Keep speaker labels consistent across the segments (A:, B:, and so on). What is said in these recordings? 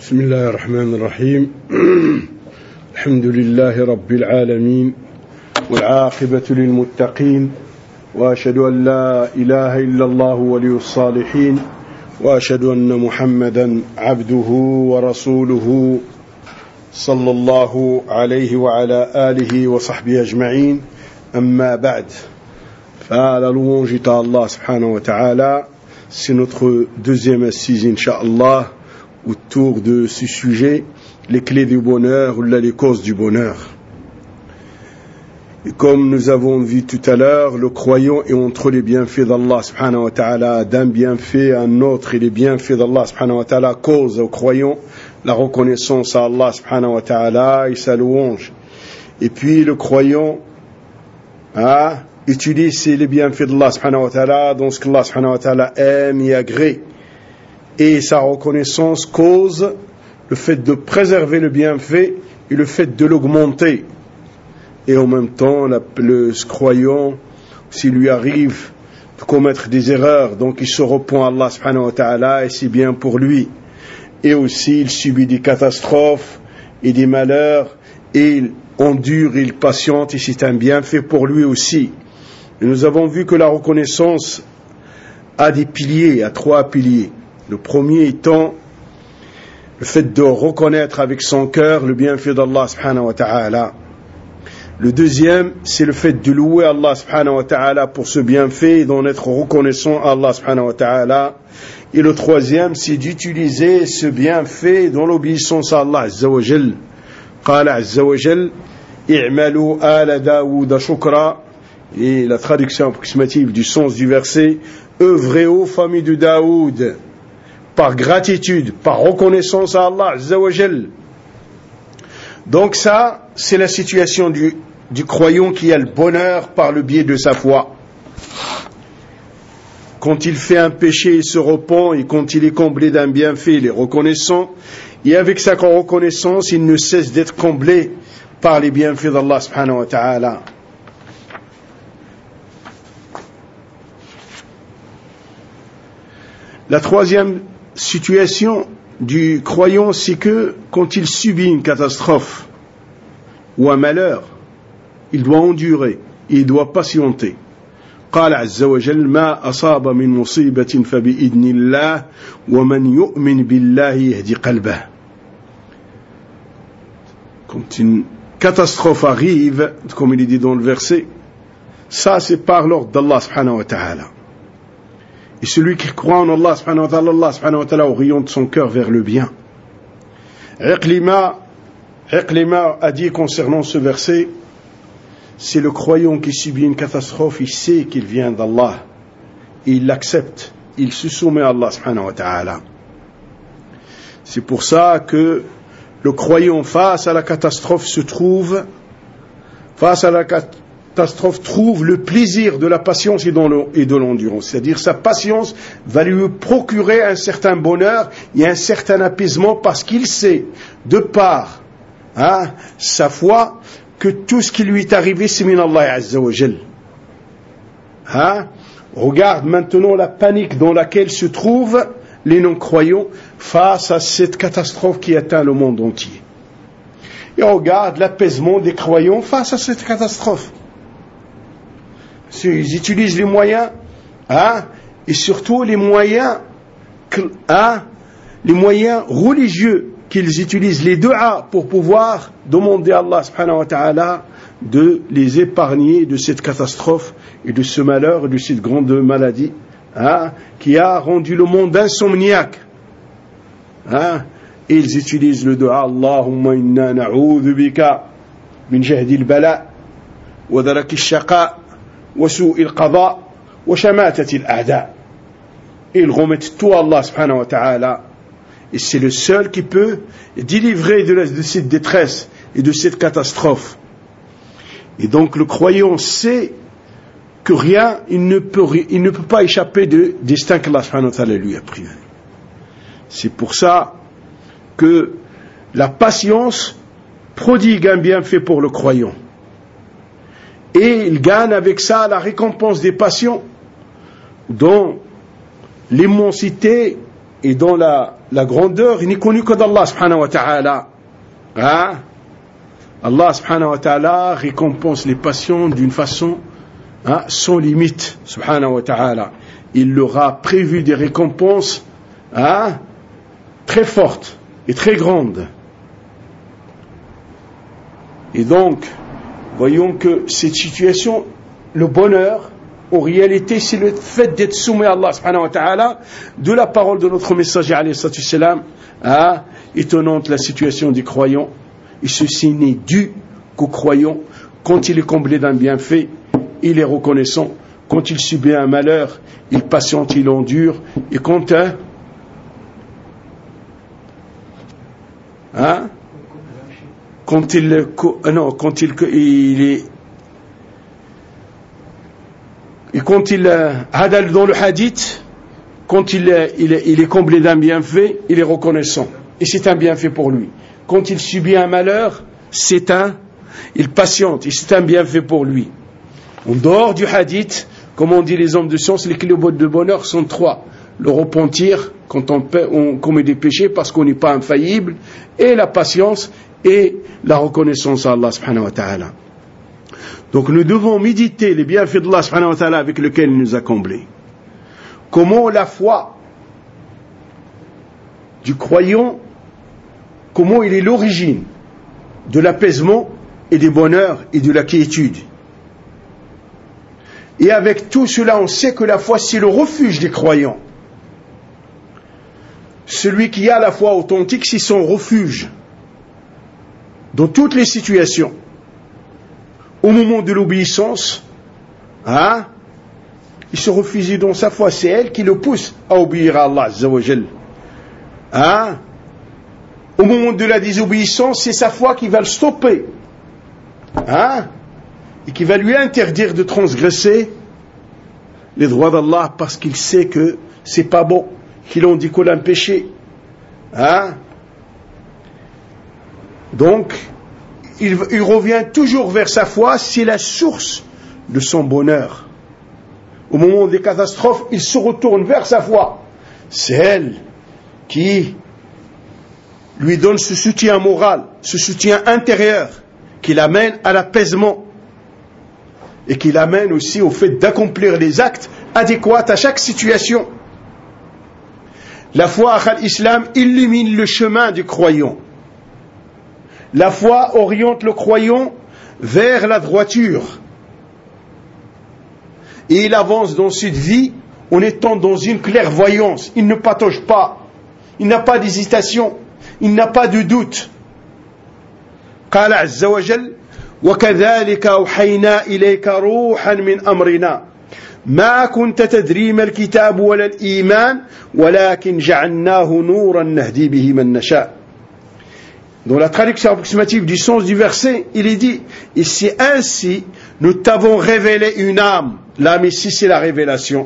A: بسم الله الرحمن الرحيم الحمد لله رب العالمين والعاقبة للمتقين وأشهد أن لا إله إلا الله ولي الصالحين وأشهد أن محمدا عبده ورسوله صلى الله عليه وعلى آله وصحبه أجمعين أما بعد فلا louange est à Allah subhanahu wa ta'ala. C'est notre deuxième assise incha'Allah autour de ce sujet, les clés du bonheur ou les causes du bonheur. Et comme nous avons vu tout à l'heure, le croyant est entre les bienfaits d'Allah subhanahu wa ta'ala, d'un bienfait à un autre, et les bienfaits d'Allah subhanahu wa ta'ala causent au croyant la reconnaissance à Allah subhanahu wa ta'ala et sa louange. Et puis le croyant utilise les bienfaits d'Allah subhanahu wa ta'ala dans ce qu'Allah subhanahu wa ta'ala aime et agrée. Et sa reconnaissance cause le fait de préserver le bienfait et le fait de l'augmenter. Et en même temps, le croyant, s'il lui arrive de commettre des erreurs, donc il se repent à Allah subhanahu wa ta'ala et c'est bien pour lui. Et aussi, il subit des catastrophes et des malheurs et il endure, il patiente et c'est un bienfait pour lui aussi. Et nous avons vu que la reconnaissance a des piliers, a trois piliers. Le premier étant le fait de reconnaître avec son cœur le bienfait d'Allah subhanahu wa ta'ala. Le deuxième, c'est le fait de louer Allah subhanahu wa ta'ala pour ce bienfait et d'en être reconnaissant à Allah subhanahu wa ta'ala. Et le troisième, c'est d'utiliser ce bienfait dans l'obéissance à Allah azza wa jal. Qala azza wa jal, i'malu ala Daoud shukra. Et la traduction approximative du sens du verset, œuvrez aux familles de Daoud par gratitude, par reconnaissance à Allah azza wa jal. Donc ça, c'est la situation du croyant qui a le bonheur par le biais de sa foi. Quand il fait un péché, il se repent, et quand il est comblé d'un bienfait, il est reconnaissant, et avec sa reconnaissance, il ne cesse d'être comblé par les bienfaits d'Allah subhanahu wa ta'ala. La troisième situation du croyant, c'est que quand il subit une catastrophe ou un malheur, il doit endurer, il doit patienter. قال عز وجل ما أصاب من مصيبة فبإذن الله ومن يؤمن بالله يهدي قلبه. Quand une catastrophe arrive, comme il est dit dans le verset, ça c'est par l'ordre d'Allah subhanahu wa ta'ala. Et celui qui croit en Allah subhanahu wa ta'ala oriente son cœur vers le bien. Iqlima a dit concernant ce verset, c'est le croyant qui subit une catastrophe, il sait qu'il vient d'Allah, et il l'accepte, il se soumet à Allah subhanahu wa ta'ala. C'est pour ça que le croyant face à la catastrophe trouve le plaisir de la patience et de l'endurance. C'est-à-dire sa patience va lui procurer un certain bonheur et un certain apaisement parce qu'il sait, de par sa foi, que tout ce qui lui est arrivé, c'est min Allah azza wa jal. Regarde maintenant la panique dans laquelle se trouvent les non-croyants face à cette catastrophe qui atteint le monde entier. Et regarde l'apaisement des croyants face à cette catastrophe. Ils utilisent les moyens, et surtout les moyens religieux qu'ils utilisent, les du'a, pour pouvoir demander à Allah subhanahu wa ta'ala de les épargner de cette catastrophe et de ce malheur et de cette grande maladie qui a rendu le monde insomniaque. Et ils utilisent le du'a Allahumma inna na'udhu bika min jahdi al-bala wa daraki al-shaqa wa su'i al-qada wa shamatati al-a'da. Et ils remettent tout à Allah subhanahu wa ta'ala. Et c'est le seul qui peut délivrer de cette détresse et de cette catastrophe. Et donc le croyant sait que rien, il ne peut pas échapper du destin qu'Allah subhanahu wa ta'ala lui a privé. C'est pour ça que la patience prodigue un bienfait pour le croyant. Et il gagne avec ça la récompense des patients, dont l'immensité et dans la la grandeur n'est connue que d'Allah subhanahu wa ta'ala. Hein? Allah subhanahu wa ta'ala récompense les patients d'une façon sans limite, subhanahu wa ta'ala. Il leur a prévu des récompenses très fortes et très grandes. Et donc, voyons que cette situation, le bonheur, en réalité, c'est le fait d'être soumis à Allah subhanahu wa ta'ala, de la parole de notre messager alayhi salatu salam, étonnante la situation du croyant. Et ceci n'est dû qu'au croyant. Quand il est comblé d'un bienfait, il est reconnaissant. Quand il subit un malheur, il patiente, il endure. Et quand dans le hadith, quand il est comblé d'un bienfait, il est reconnaissant. Et c'est un bienfait pour lui. Quand il subit un malheur, il patiente, et c'est un bienfait pour lui. En dehors du hadith, comme on dit les hommes de science, les clés de bonheur sont 3. Le repentir, quand on commet des péchés parce qu'on n'est pas infaillible, et la patience, et la reconnaissance à Allah subhanahu wa ta'ala. Donc nous devons méditer les bienfaits d'Allah subhanahu wa ta'ala avec lesquels il nous a comblés. Comment la foi du croyant, comment il est l'origine de l'apaisement et du bonheur et de la quiétude. Et avec tout cela, on sait que la foi, c'est le refuge des croyants. Celui qui a la foi authentique, c'est son refuge dans toutes les situations. Au moment de l'obéissance, il se refuse dans sa foi. C'est elle qui le pousse à obéir à Allah Azza wa Jal. Au moment de la désobéissance, c'est sa foi qui va le stopper. Et qui va lui interdire de transgresser les droits d'Allah parce qu'il sait que c'est pas bon, qu'il en découle un péché. Donc, il revient toujours vers sa foi, c'est la source de son bonheur. Au moment des catastrophes, il se retourne vers sa foi. C'est elle qui lui donne ce soutien moral, ce soutien intérieur, qui l'amène à l'apaisement et qui l'amène aussi au fait d'accomplir les actes adéquats à chaque situation. La foi à l'islam illumine le chemin du croyant. La foi oriente le croyant vers la droiture. Et il avance dans cette vie en étant dans une clairvoyance. Il ne patauge pas. Il n'a pas d'hésitation. Il n'a pas de doute. قال عز وجل وكذلك أوحينا إليك روحا من أمرنا ما كنت تدري ما الكتاب ولا الإيمان ولكن جعلناه نورا نهدي به من نشاء. Dans la traduction approximative du sens du verset, il est dit, et c'est ainsi, nous t'avons révélé une âme. L'âme ici, c'est la révélation.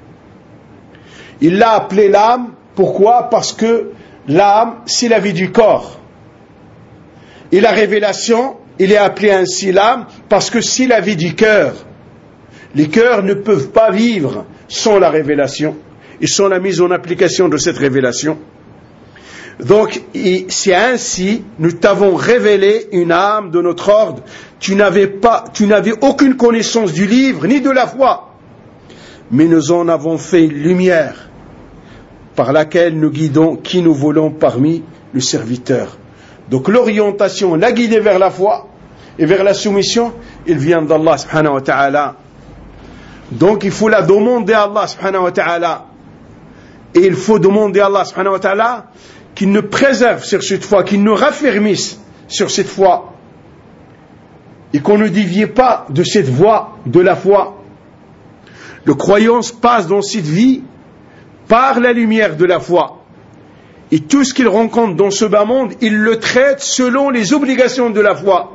A: Il l'a appelée l'âme, pourquoi? Parce que l'âme, c'est la vie du corps. Et la révélation, il est appelé ainsi l'âme, parce que c'est la vie du cœur. Les cœurs ne peuvent pas vivre sans la révélation, et sans la mise en application de cette révélation. Donc, c'est ainsi, nous t'avons révélé une âme de notre ordre. Tu n'avais aucune connaissance du livre, ni de la foi. Mais nous en avons fait une lumière, par laquelle nous guidons qui nous voulons parmi le serviteur. Donc, l'orientation, la guider vers la foi, et vers la soumission, il vient d'Allah subhanahu wa ta'ala. Donc, il faut la demander à Allah subhanahu wa ta'ala. Et il faut demander à Allah subhanahu wa ta'ala qu'il nous préserve sur cette foi, qu'il nous raffermisse sur cette foi et qu'on ne dévie pas de cette voie de la foi. Le croyant passe dans cette vie par la lumière de la foi et tout ce qu'il rencontre dans ce bas monde, il le traite selon les obligations de la foi.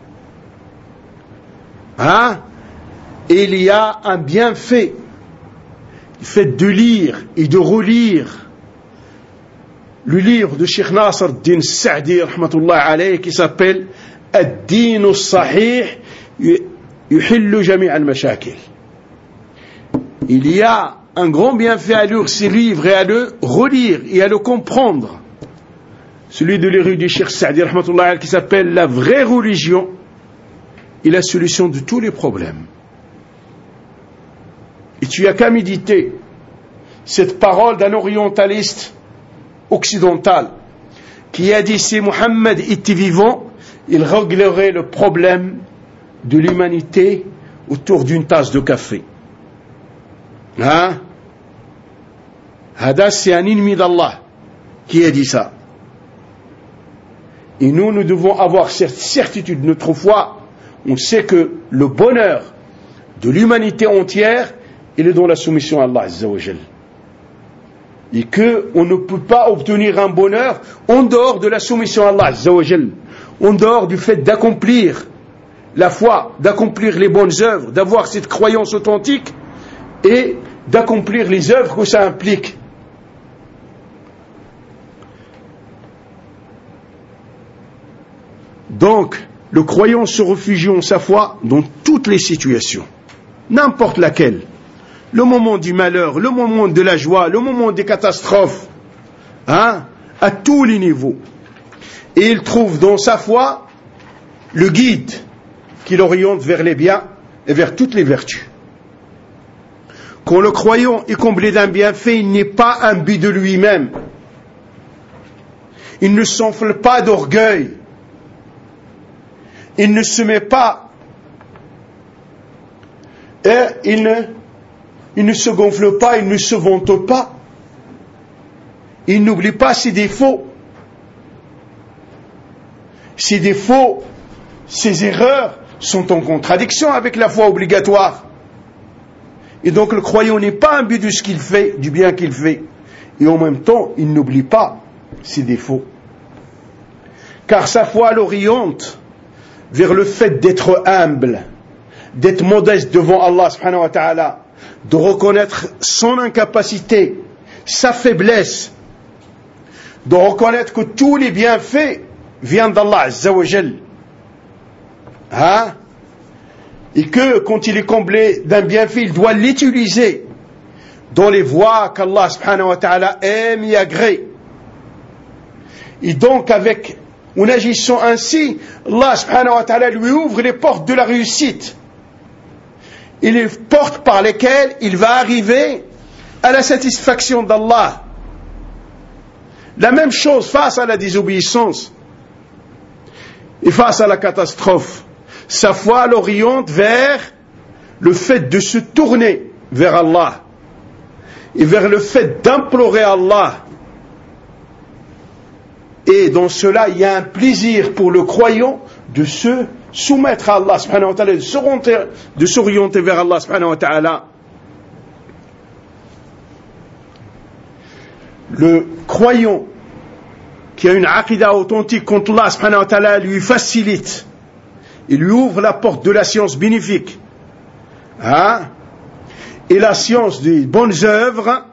A: Et il y a un bienfait, le fait de lire et de relire le livre de Cheikh Nasr ad-Din Sa'di rahmatullah alayhi qui s'appelle Ad-Din as-Sahih yuhillu jami' al-mashakil. Il y a un grand bienfait à lire ces livres et à le relire et à le comprendre. Celui de l'érudit Cheikh Saadi rahmatullah alayhi, qui s'appelle La vraie religion et la solution de tous les problèmes. Et tu n'as qu'à méditer cette parole d'un orientaliste occidental qui a dit: si Mohammed était vivant, il réglerait le problème de l'humanité autour d'une tasse de café. Hein? Hada, c'est un ennemi d'Allah qui a dit ça. Et nous devons avoir cette certitude de notre foi. On sait que le bonheur de l'humanité entière, il est dans la soumission à Allah Azza wa Jal. Et qu'on ne peut pas obtenir un bonheur en dehors de la soumission à Allah Azza wa Jal, en dehors du fait d'accomplir la foi, d'accomplir les bonnes œuvres, d'avoir cette croyance authentique et d'accomplir les œuvres que ça implique. Donc, le croyant se réfugie en sa foi dans toutes les situations, n'importe laquelle. Le moment du malheur, le moment de la joie, le moment des catastrophes, à tous les niveaux. Et il trouve dans sa foi le guide qui l'oriente vers les biens et vers toutes les vertus. Quand le croyant est comblé d'un bienfait, il n'est pas imbu de lui-même. Il ne s'enfle pas d'orgueil. Il ne se met pas et il ne se gonfle pas, il ne se vante pas. Il n'oublie pas ses défauts. Ses défauts, ses erreurs sont en contradiction avec la foi obligatoire. Et donc le croyant n'est pas imbu de ce qu'il fait, du bien qu'il fait. Et en même temps, il n'oublie pas ses défauts. Car sa foi l'oriente vers le fait d'être humble, d'être modeste devant Allah subhanahu wa ta'ala, de reconnaître son incapacité, sa faiblesse, de reconnaître que tous les bienfaits viennent d'Allah Azza wa Jal. Et que quand il est comblé d'un bienfait, il doit l'utiliser dans les voies qu'Allah subhanahu wa ta'ala aime et agrée. Et donc en agissant ainsi, Allah subhanahu wa ta'ala lui ouvre les portes de la réussite. Et les portes par lesquelles il va arriver à la satisfaction d'Allah. La même chose face à la désobéissance et face à la catastrophe. Sa foi l'oriente vers le fait de se tourner vers Allah et vers le fait d'implorer Allah. Et dans cela, il y a un plaisir pour le croyant de se soumettre à Allah subhanahu wa ta'ala, de s'orienter vers Allah subhanahu wa ta'ala. Le croyant qui a une aqidah authentique contre Allah subhanahu wa ta'ala lui facilite, il lui ouvre la porte de la science bénéfique. Et la science des bonnes œuvres,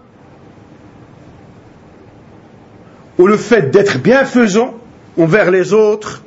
A: ou le fait d'être bienfaisant envers les autres,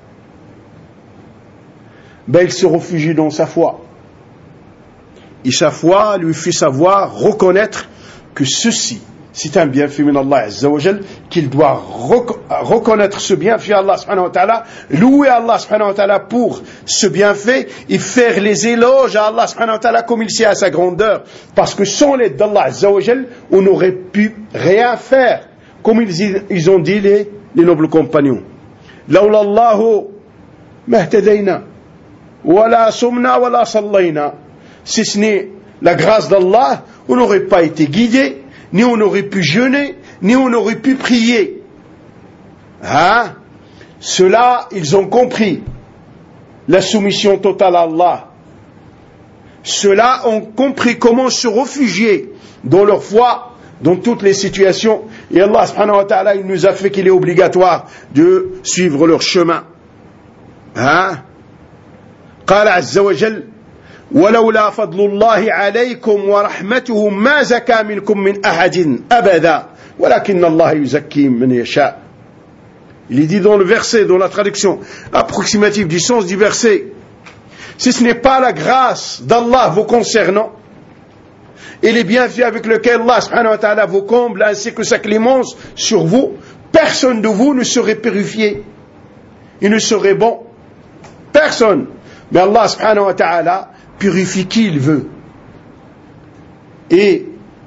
A: il se réfugie dans sa foi. Et sa foi lui fait savoir, reconnaître que ceci, c'est un bienfait min Allah Azza wa Jal, qu'il doit reconnaître ce bienfait Allah subhanahu wa ta'ala, louer Allah subhanahu wa ta'ala pour ce bienfait et faire les éloges à Allah subhanahu wa ta'ala comme il sait à sa grandeur. Parce que sans l'aide d'Allah Azza wa Jal, on n'aurait pu rien faire. Comme ils ont dit les nobles compagnons. Lawla Allahu mahtadayna, wala sumna, wala sallayna. Si ce n'est la grâce d'Allah, on n'aurait pas été guidé, ni on n'aurait pu jeûner, ni on n'aurait pu prier. Ceux-là, ils ont compris la soumission totale à Allah. Ceux-là ont compris comment se réfugier dans leur foi, dans toutes les situations. Et Allah subhanahu wa ta'ala, il nous a fait qu'il est obligatoire de suivre leur chemin. قال عز وجل ولولا فضل الله عليكم ورحمته ما زكى منكم من أحد أبدا ولكن الله يزكي من يشاء. Il est dit dans le verset, dans la traduction approximative du sens du verset, si ce n'est pas la grâce d'Allah vous concernant, et les bienfaits avec lesquels Allah subhanahu wa ta'ala vous comble, ainsi que sa clémence sur vous, personne de vous ne serait purifié. Il ne serait bon. Personne. Mais Allah subhanahu wa ta'ala purifie qui il veut. Et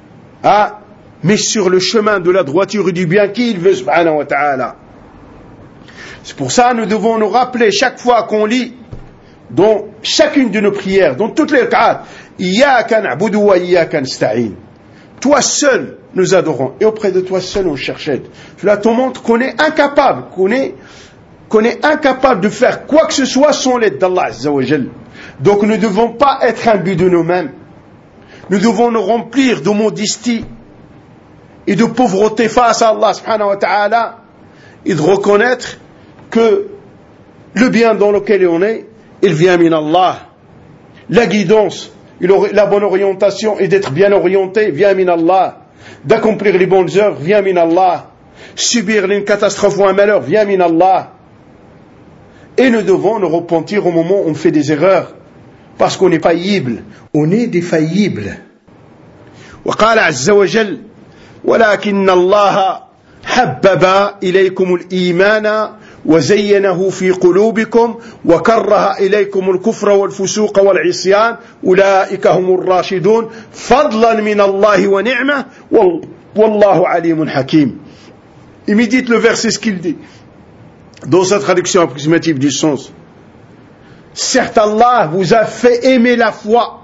A: met sur le chemin de la droiture et du bien qui il veut subhanahu wa ta'ala. C'est pour ça que nous devons nous rappeler chaque fois qu'on lit dans chacune de nos prières, dans toutes les cas, Iyyaka na'budu wa iyyaka nasta'in. Toi seul nous adorons et auprès de toi seul on cherche aide. Cela te montre qu'on est incapable, qu'on est incapable de faire quoi que ce soit sans l'aide d'Allah Azza wa Jal. Donc nous ne devons pas être imbus de nous-mêmes. Nous devons nous remplir de modestie et de pauvreté face à Allah subhanahu wa ta'ala et de reconnaître que le bien dans lequel on est, il vient min Allah. La guidance, la bonne orientation et d'être bien orienté vient min Allah. D'accomplir les bonnes œuvres vient min Allah. Subir une catastrophe ou un malheur vient min Allah. Et nous devons nous repentir au moment où on fait des erreurs, parce qu'on est faillible, on est défaillible. وقال عز وجل ولكن الله حبب إليكم الإيمان وزينه في قلوبكم وكره إليكم الكفر والفسوق والعصيان أولئك هم الراشدون فضلا من الله ونعمة والله عليم حكيم. Il médite le verset, ce qu'il dit dans sa traduction approximative du sens. Certes, Allah vous a fait aimer la foi.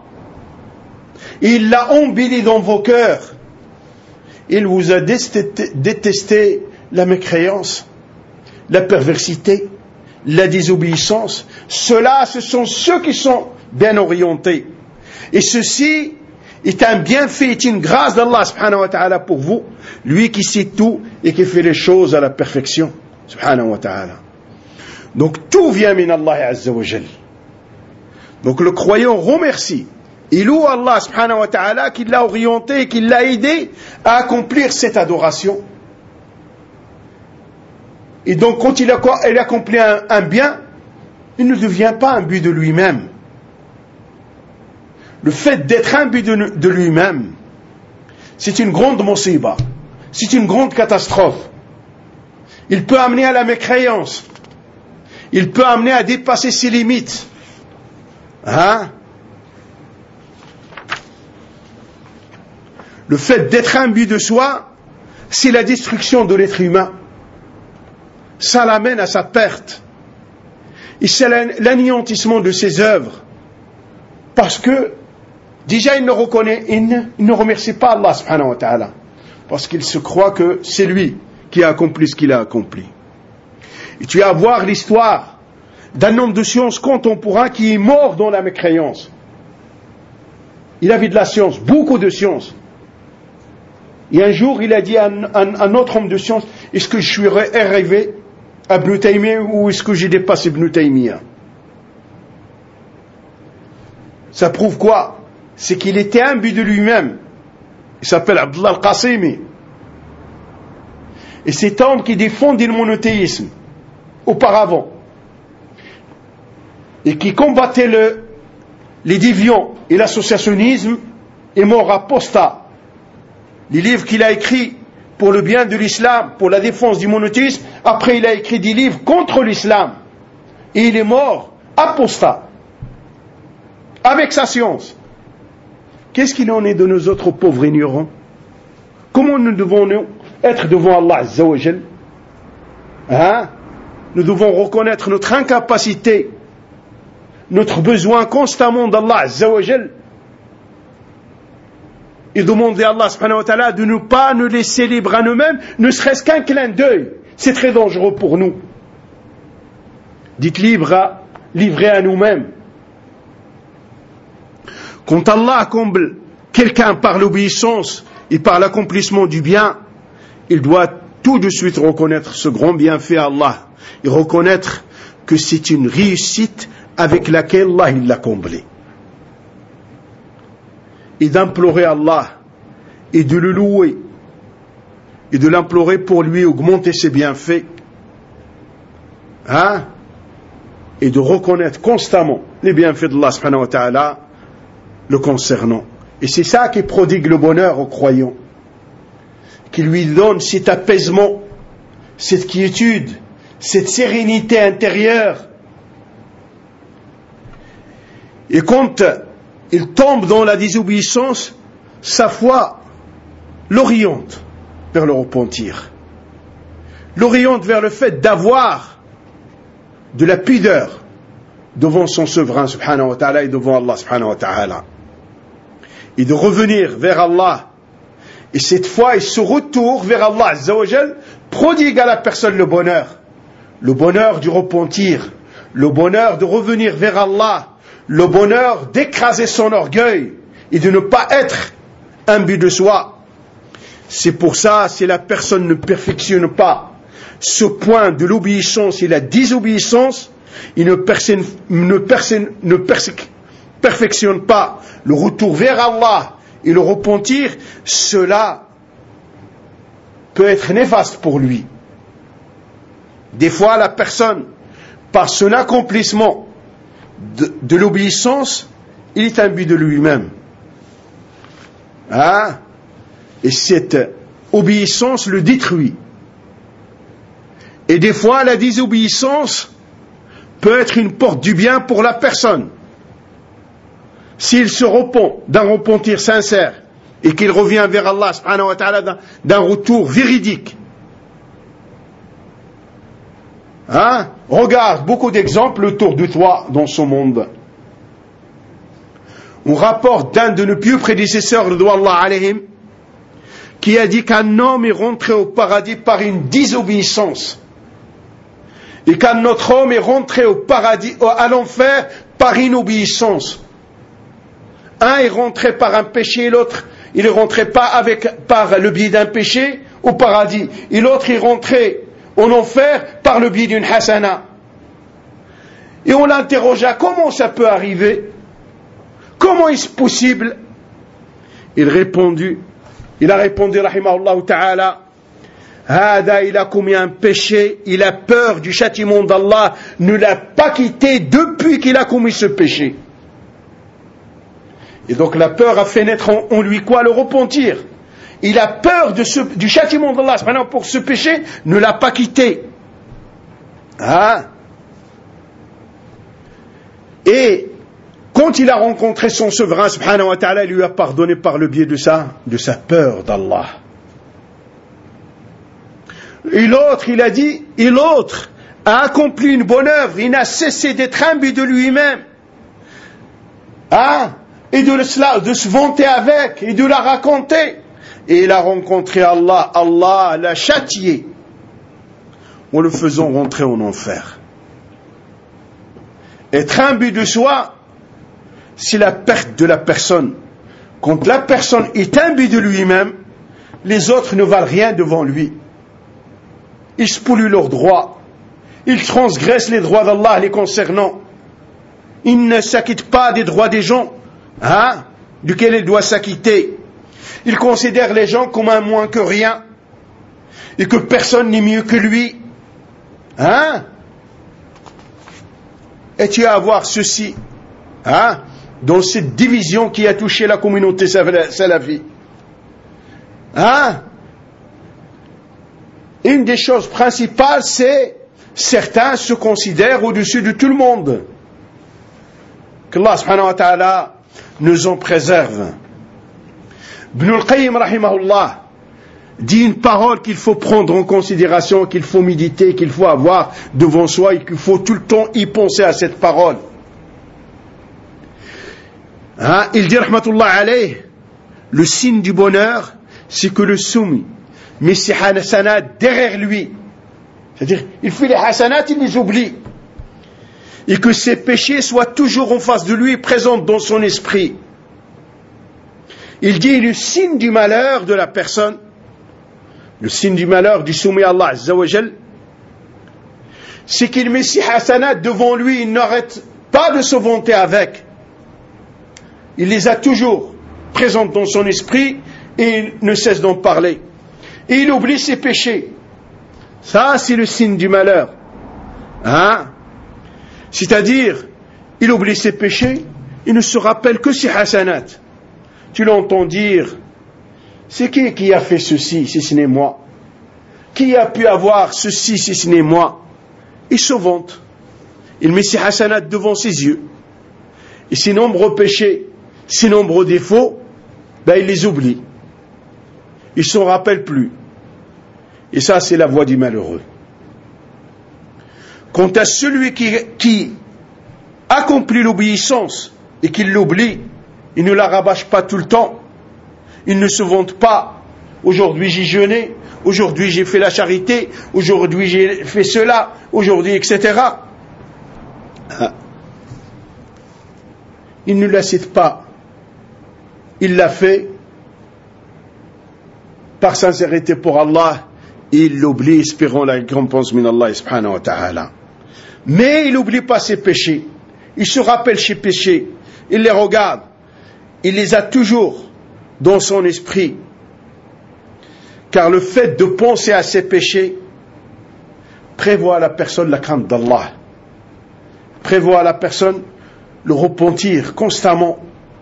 A: Il l'a embellie dans vos cœurs. Il vous a détesté la mécréance, la perversité, la désobéissance. Ceux-là, ce sont ceux qui sont bien orientés. Et ceci est un bienfait, est une grâce d'Allah subhanahu wa ta'ala pour vous, lui qui sait tout et qui fait les choses à la perfection subhanahu wa ta'ala. Donc tout vient min Allah azza wa jal. Donc le croyant remercie. Il loue Allah subhanahu wa ta'ala qui l'a orienté et qui l'a aidé à accomplir cette adoration. Et donc quand il accomplit un bien, il ne devient pas un but de lui-même. Le fait d'être un but de lui-même, c'est une grande musiba, c'est une grande catastrophe. Il peut amener à la mécréance, il peut amener à dépasser ses limites. Le fait d'être un but de soi, c'est la destruction de l'être humain. Ça l'amène à sa perte. Et c'est l'anéantissement de ses œuvres. Parce que, déjà, il ne remercie pas Allah subhanahu wa ta'ala. Parce qu'il se croit que c'est lui qui a accompli ce qu'il a accompli. Et tu vas voir l'histoire d'un homme de science contemporain qui est mort dans la mécréance. Il avait de la science, beaucoup de science. Et un jour, il a dit à un autre homme de science, est-ce que je suis arrivé à Ibn Taymiyyah ou est-ce que j'ai dépassé Ibn Taymiyyah? Ça prouve quoi? C'est qu'il était imbu de lui-même. Il s'appelle Abdullah al-Qasimi. Et cet homme qui défendait le monothéisme auparavant et qui combattait les déviants et l'associationnisme est mort apostat. Les livres qu'il a écrits pour le bien de l'islam, pour la défense du monothéisme, après il a écrit des livres contre l'islam. Et il est mort apostat. Avec sa science. Qu'est-ce qu'il en est de nous autres pauvres ignorants? Comment nous devons-nous être devant Allah Azza wa Jal? Nous devons reconnaître notre incapacité, notre besoin constamment d'Allah Azza wa Jal. Et demander à Allah subhanahu wa ta'ala de ne pas nous laisser libres à nous-mêmes, ne serait-ce qu'un clin d'œil. C'est très dangereux pour nous. Dites livré à nous-mêmes. Quand Allah comble quelqu'un par l'obéissance et par l'accomplissement du bien, il doit tout de suite reconnaître ce grand bienfait à Allah et reconnaître que c'est une réussite avec laquelle Allah il l'a comblé. Et d'implorer Allah et de le louer et de l'implorer pour lui augmenter ses bienfaits, et de reconnaître constamment les bienfaits d'Allah subhanahu wa ta'ala le concernant Et c'est ça qui prodigue le bonheur aux croyants, qui lui donne cet apaisement, cette quiétude, cette sérénité intérieure. Et quand il tombe dans la désobéissance, sa foi l'oriente vers le repentir, l'oriente vers le fait d'avoir de la pudeur devant son souverain subhanahu wa ta'ala et devant Allah subhanahu wa ta'ala, et de revenir vers Allah. Et cette fois, il se retourne vers Allah azza wa jal, prodigue à la personne le bonheur du repentir, le bonheur de revenir vers Allah, le bonheur d'écraser son orgueil et de ne pas être un but de soi. C'est pour ça, si la personne ne perfectionne pas ce point de l'obéissance et la désobéissance, il ne perfectionne pas le retour vers Allah et le repentir, cela peut être néfaste pour lui. Des fois, la personne, par son accomplissement de l'obéissance, il est imbu de lui-même. Et cette obéissance le détruit. Et des fois, la désobéissance peut être une porte du bien pour la personne. S'il se repent d'un repentir sincère et qu'il revient vers Allah subhanahu wa ta'ala d'un retour véridique. Regarde beaucoup d'exemples autour de toi dans ce monde. On rapporte d'un de nos pieux prédécesseurs, radouallahu alayhim, qui a dit qu'un homme est rentré au paradis par une désobéissance et qu'un autre homme est rentré au paradis, à l'enfer, par une obéissance. Un est rentré par un péché, l'autre il est rentré par le biais d'un péché au paradis, et l'autre est rentré en enfer par le biais d'une hasana. Et on l'interrogea, comment ça peut arriver? Comment est-ce possible? Il a répondu, rahimahullah ta'ala, il a commis un péché, il a peur du châtiment d'Allah, ne l'a pas quitté depuis qu'il a commis ce péché. Et donc la peur a fait naître en lui quoi? Le repentir. Il a peur du châtiment d'Allah pour ce péché, ne l'a pas quitté. Et quand il a rencontré son souverain subhanahu wa ta'ala, il lui a pardonné par le biais de sa peur d'Allah. Et l'autre a accompli une bonne œuvre, il n'a cessé d'être imbu de lui-même. Et de se vanter avec, et de la raconter. Et il a rencontré Allah, Allah l'a châtié, en le faisant rentrer en enfer. Être imbu de soi, c'est la perte de la personne. Quand la personne est imbue de lui-même, les autres ne valent rien devant lui. Ils spolient leurs droits. Ils transgressent les droits d'Allah les concernant. Ils ne s'acquittent pas des droits des gens, duquel il doit s'acquitter. Ils considèrent les gens comme un moins que rien, et que personne n'est mieux que lui. Et tu vas voir ceci, dans cette division qui a touché la communauté salafi. Une des choses principales, c'est certains se considèrent au-dessus de tout le monde. Qu'Allah subhanahu wa ta'ala nous en préserve. Ibn al-Qayyim rahimahullah dit une parole qu'il faut prendre en considération, qu'il faut méditer, qu'il faut avoir devant soi et qu'il faut tout le temps y penser à cette parole. Il dit rahmatullah alayh, le signe du bonheur, c'est que le soumis met ses hasanat derrière lui. C'est-à-dire, il fait les hasanat, il les oublie. Et que ses péchés soient toujours en face de lui, présents dans son esprit. Il dit, le signe du malheur de la personne, le signe du malheur du soumis à Allah Azza wa Jal, c'est qu'il met ses hasanat devant lui, il n'arrête pas de se vanter avec. Il les a toujours présentes dans son esprit et il ne cesse d'en parler. Et il oublie ses péchés. Ça, c'est le signe du malheur. C'est-à-dire, il oublie ses péchés, il ne se rappelle que ses hasanat. tu l'entends dire, c'est qui a fait ceci si ce n'est moi? Qui a pu avoir ceci si ce n'est moi? Il se vante. Il met ses hasanats devant ses yeux. Et ses nombreux péchés, ses nombreux défauts, il les oublie. Il ne s'en rappelle plus. Et ça, c'est la voie du malheureux. Quant à celui qui accomplit l'obéissance et qui l'oublie, il ne la rabâche pas tout le temps. Il ne se vante pas. Aujourd'hui j'ai jeûné, aujourd'hui j'ai fait la charité, aujourd'hui j'ai fait cela, aujourd'hui, etc. Il ne la cite pas. Il l'a fait par sincérité pour Allah. Il l'oublie, espérant la récompense min Allah subhanahu wa ta'ala. Mais il n'oublie pas ses péchés. Il se rappelle ses péchés. Il les regarde. Il les a toujours dans son esprit. Car le fait de penser à ses péchés prévoit à la personne la crainte d'Allah. Prévoit à la personne le repentir constamment.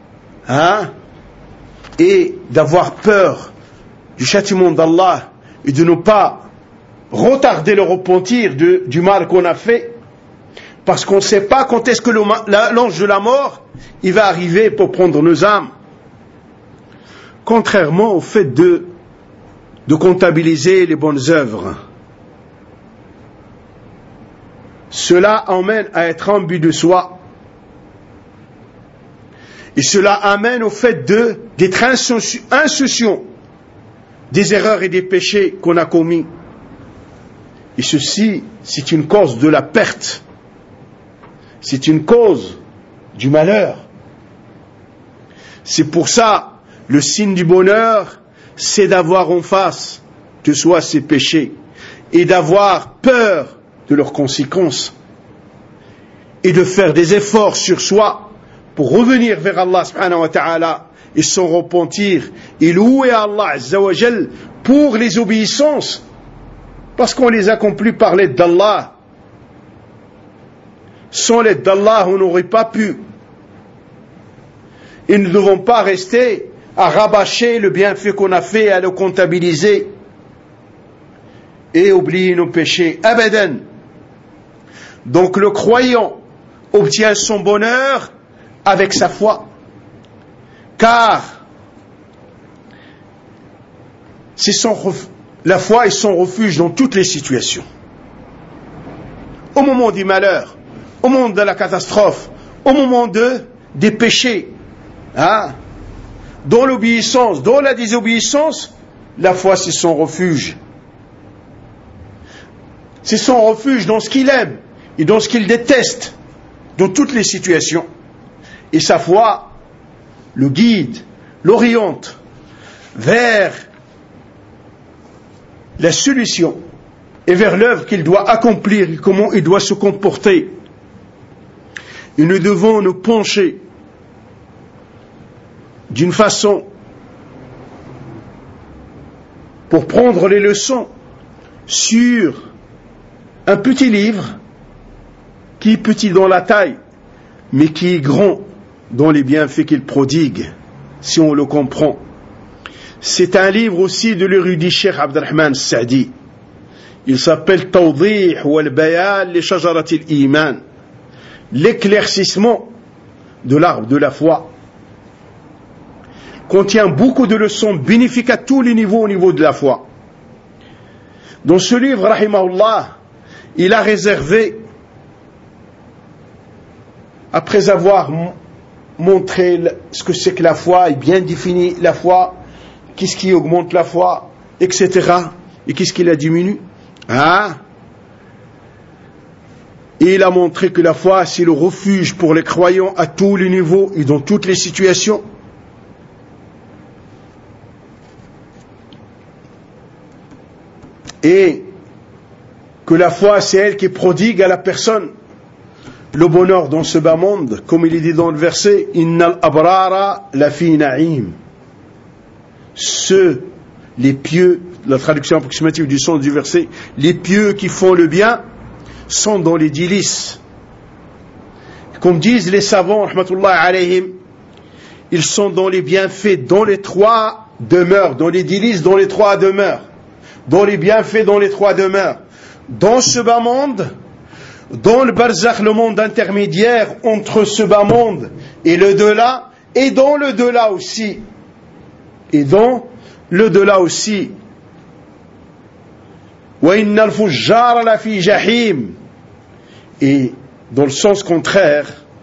A: Et d'avoir peur du châtiment d'Allah et de ne pas retarder le repentir du mal qu'on a fait, parce qu'on ne sait pas quand est-ce que l'ange de la mort il va arriver pour prendre nos âmes. Contrairement au fait de comptabiliser les bonnes œuvres, cela emmène à être imbu de soi, et cela amène au fait d'être insouciant des erreurs et des péchés qu'on a commis. Et ceci, c'est une cause de la perte. C'est une cause du malheur. C'est pour ça, le signe du bonheur, c'est d'avoir en face que soient ces péchés et d'avoir peur de leurs conséquences et de faire des efforts sur soi pour revenir vers Allah subhanahu wa ta'ala et s'en repentir et louer Allah azza wa jal pour les obéissances, parce qu'on les accomplit par l'aide d'Allah. Sans l'aide d'Allah, on n'aurait pas pu. Et nous ne devons pas rester à rabâcher le bienfait qu'on a fait, à le comptabiliser et oublier nos péchés. Abadan. Donc le croyant obtient son bonheur avec sa foi, car c'est la foi est son refuge dans toutes les situations. Au moment du malheur, au moment de la catastrophe, au moment des péchés, dans l'obéissance, dans la désobéissance, la foi c'est son refuge. C'est son refuge dans ce qu'il aime et dans ce qu'il déteste, dans toutes les situations. Et sa foi le guide, l'oriente vers la solution et vers l'œuvre qu'il doit accomplir et comment il doit se comporter. Et nous devons nous pencher d'une façon pour prendre les leçons sur un petit livre qui est petit dans la taille mais qui est grand dans les bienfaits qu'il prodigue si on le comprend. C'est un livre aussi de l'érudit Cheikh Abdelrahman Saadi. Il s'appelle Tawdih wal Bayan li Shajarat al-Iman, l'éclaircissement de l'arbre de la foi. Contient beaucoup de leçons bénéfiques à tous les niveaux au niveau de la foi. Dans ce livre, rahimahullah, il a réservé, après avoir montré ce que c'est que la foi et bien défini la foi, qu'est-ce qui augmente la foi, etc. Et qu'est-ce qui la diminue. Et il a montré que la foi, c'est le refuge pour les croyants à tous les niveaux et dans toutes les situations. Et que la foi, c'est elle qui prodigue à la personne le bonheur dans ce bas monde, comme il est dit dans le verset, Innal abrara la fi na'im. Ceux, les pieux, la traduction approximative du sens du verset, les pieux qui font le bien sont dans les délices. Comme disent les savants, rahmatullah alayhim, ils sont dans les bienfaits, dans les trois demeures, dans les délices, dans les trois demeures, dans les bienfaits, dans les trois demeures, dans ce bas monde, dans le barzakh, le monde intermédiaire entre ce bas monde et le delà, et dans le delà aussi, et dans le delà aussi. وَإِنَّ الْفُجَّارَ لَفِي جَحِيمٍ. Et dans le sens contraire,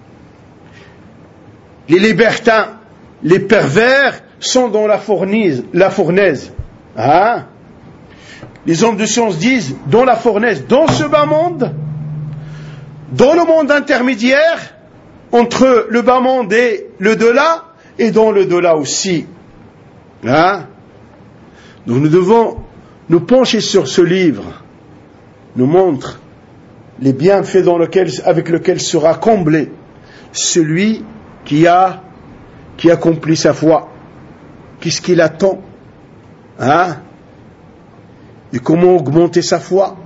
A: les libertins, les pervers sont dans la fournaise. Hein? Les hommes de science disent dans la fournaise, dans ce bas monde, dans le monde intermédiaire entre le bas monde et le delà, et dans le delà aussi. Hein? Donc nous devons nous pencher sur ce livre, nous montre les bienfaits avec lesquels sera comblé celui qui accomplit sa foi. Qu'est-ce qu'il attend, hein? Et comment augmenter sa foi.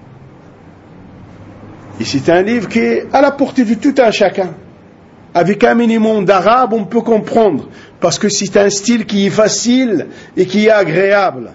A: Et c'est un livre qui est à la portée de tout un chacun. Avec un minimum d'arabe, on peut comprendre, parce que c'est un style qui est facile et qui est agréable.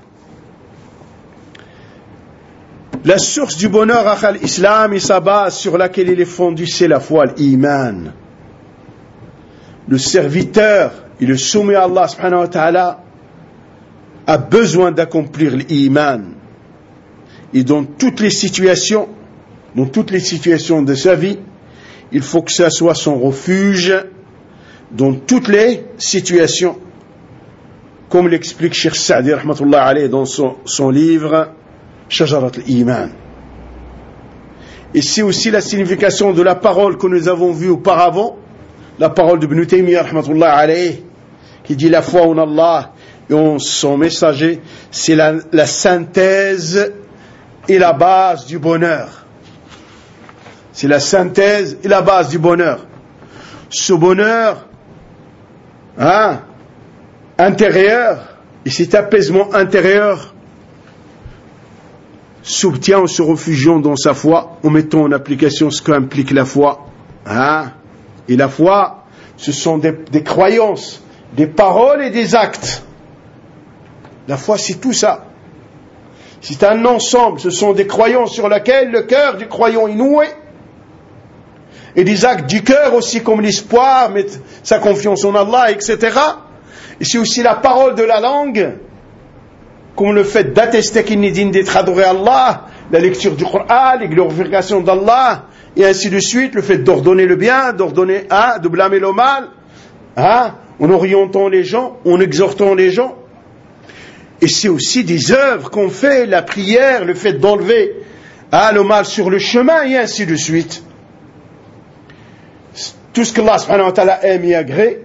A: La source du bonheur à l'islam et sa base sur laquelle il est fondu, c'est la foi, l'iman. Le serviteur, il est soumis à Allah subhanahu wa ta'ala, a besoin d'accomplir l'iman. Et dans toutes les situations de sa vie, il faut que ça soit son refuge dans toutes les situations. Comme l'explique Cheikh Sa'di rahmatullah alayhi dans son livre Shajarat al-Iman. Et c'est aussi la signification de la parole que nous avons vue auparavant, la parole de Ibn Taymiyyah rahmatullah alayhi, qui dit la foi en Allah et en son messager, c'est la synthèse et la base du bonheur. C'est la synthèse et la base du bonheur. Ce bonheur intérieur et cet apaisement intérieur s'obtient en se réfugiant dans sa foi, en mettant en application ce qu'implique la foi. Et la foi, ce sont des croyances, des paroles et des actes. La foi, c'est tout ça. C'est un ensemble, ce sont des croyances sur lesquelles le cœur du croyant est noué. Et des actes du cœur aussi, comme l'espoir, mettre sa confiance en Allah, etc. Et c'est aussi la parole de la langue, comme le fait d'attester qu'il n'est digne d'être adoré à Allah, la lecture du Coran, les glorifications d'Allah, et ainsi de suite, le fait d'ordonner le bien, de blâmer le mal, en orientant les gens, en exhortant les gens. Et c'est aussi des œuvres qu'on fait, la prière, le fait d'enlever le mal sur le chemin, et ainsi de suite. Tout ce que Allah subhanahu wa ta'ala aime et agrée.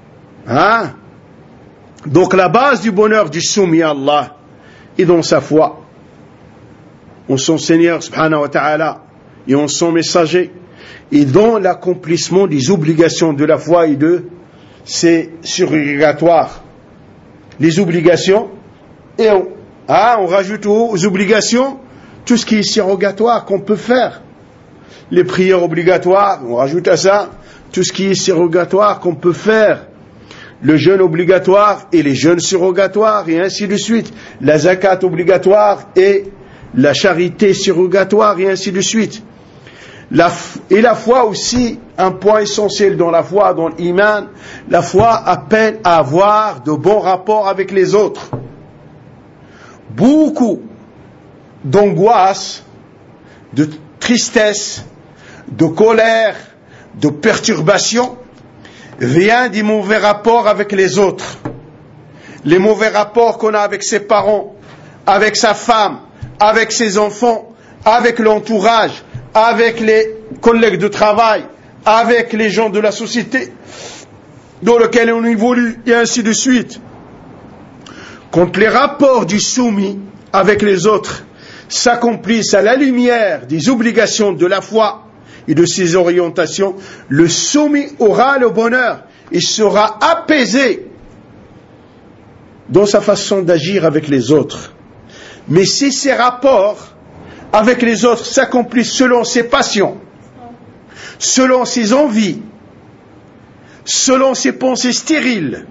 A: Donc la base du bonheur du soumis à Allah est dans sa foi en son Seigneur subhanahu wa ta'ala et en son messager, et dans l'accomplissement des obligations de la foi et de ses surrogatoires. Les obligations, et on rajoute aux obligations tout ce qui est surrogatoire qu'on peut faire. Les prières obligatoires, on rajoute à ça tout ce qui est surrogatoire qu'on peut faire. Le jeûne obligatoire et les jeûnes surrogatoires, et ainsi de suite. La zakat obligatoire et la charité surrogatoire, et ainsi de suite. Et la foi aussi, un point essentiel dans la foi, dans l'iman, la foi appelle à avoir de bons rapports avec les autres. Beaucoup d'angoisse, de tristesse, de colère, de perturbation vient des mauvais rapports avec les autres. Les mauvais rapports qu'on a avec ses parents, avec sa femme, avec ses enfants, avec l'entourage, avec les collègues de travail, avec les gens de la société dans lequel on évolue, et ainsi de suite. Quand les rapports du soumis avec les autres s'accomplissent à la lumière des obligations de la foi et de ses orientations, le soumis aura le bonheur et sera apaisé dans sa façon d'agir avec les autres. Mais si ces rapports avec les autres s'accomplissent selon ses passions, selon ses envies, selon ses pensées stériles,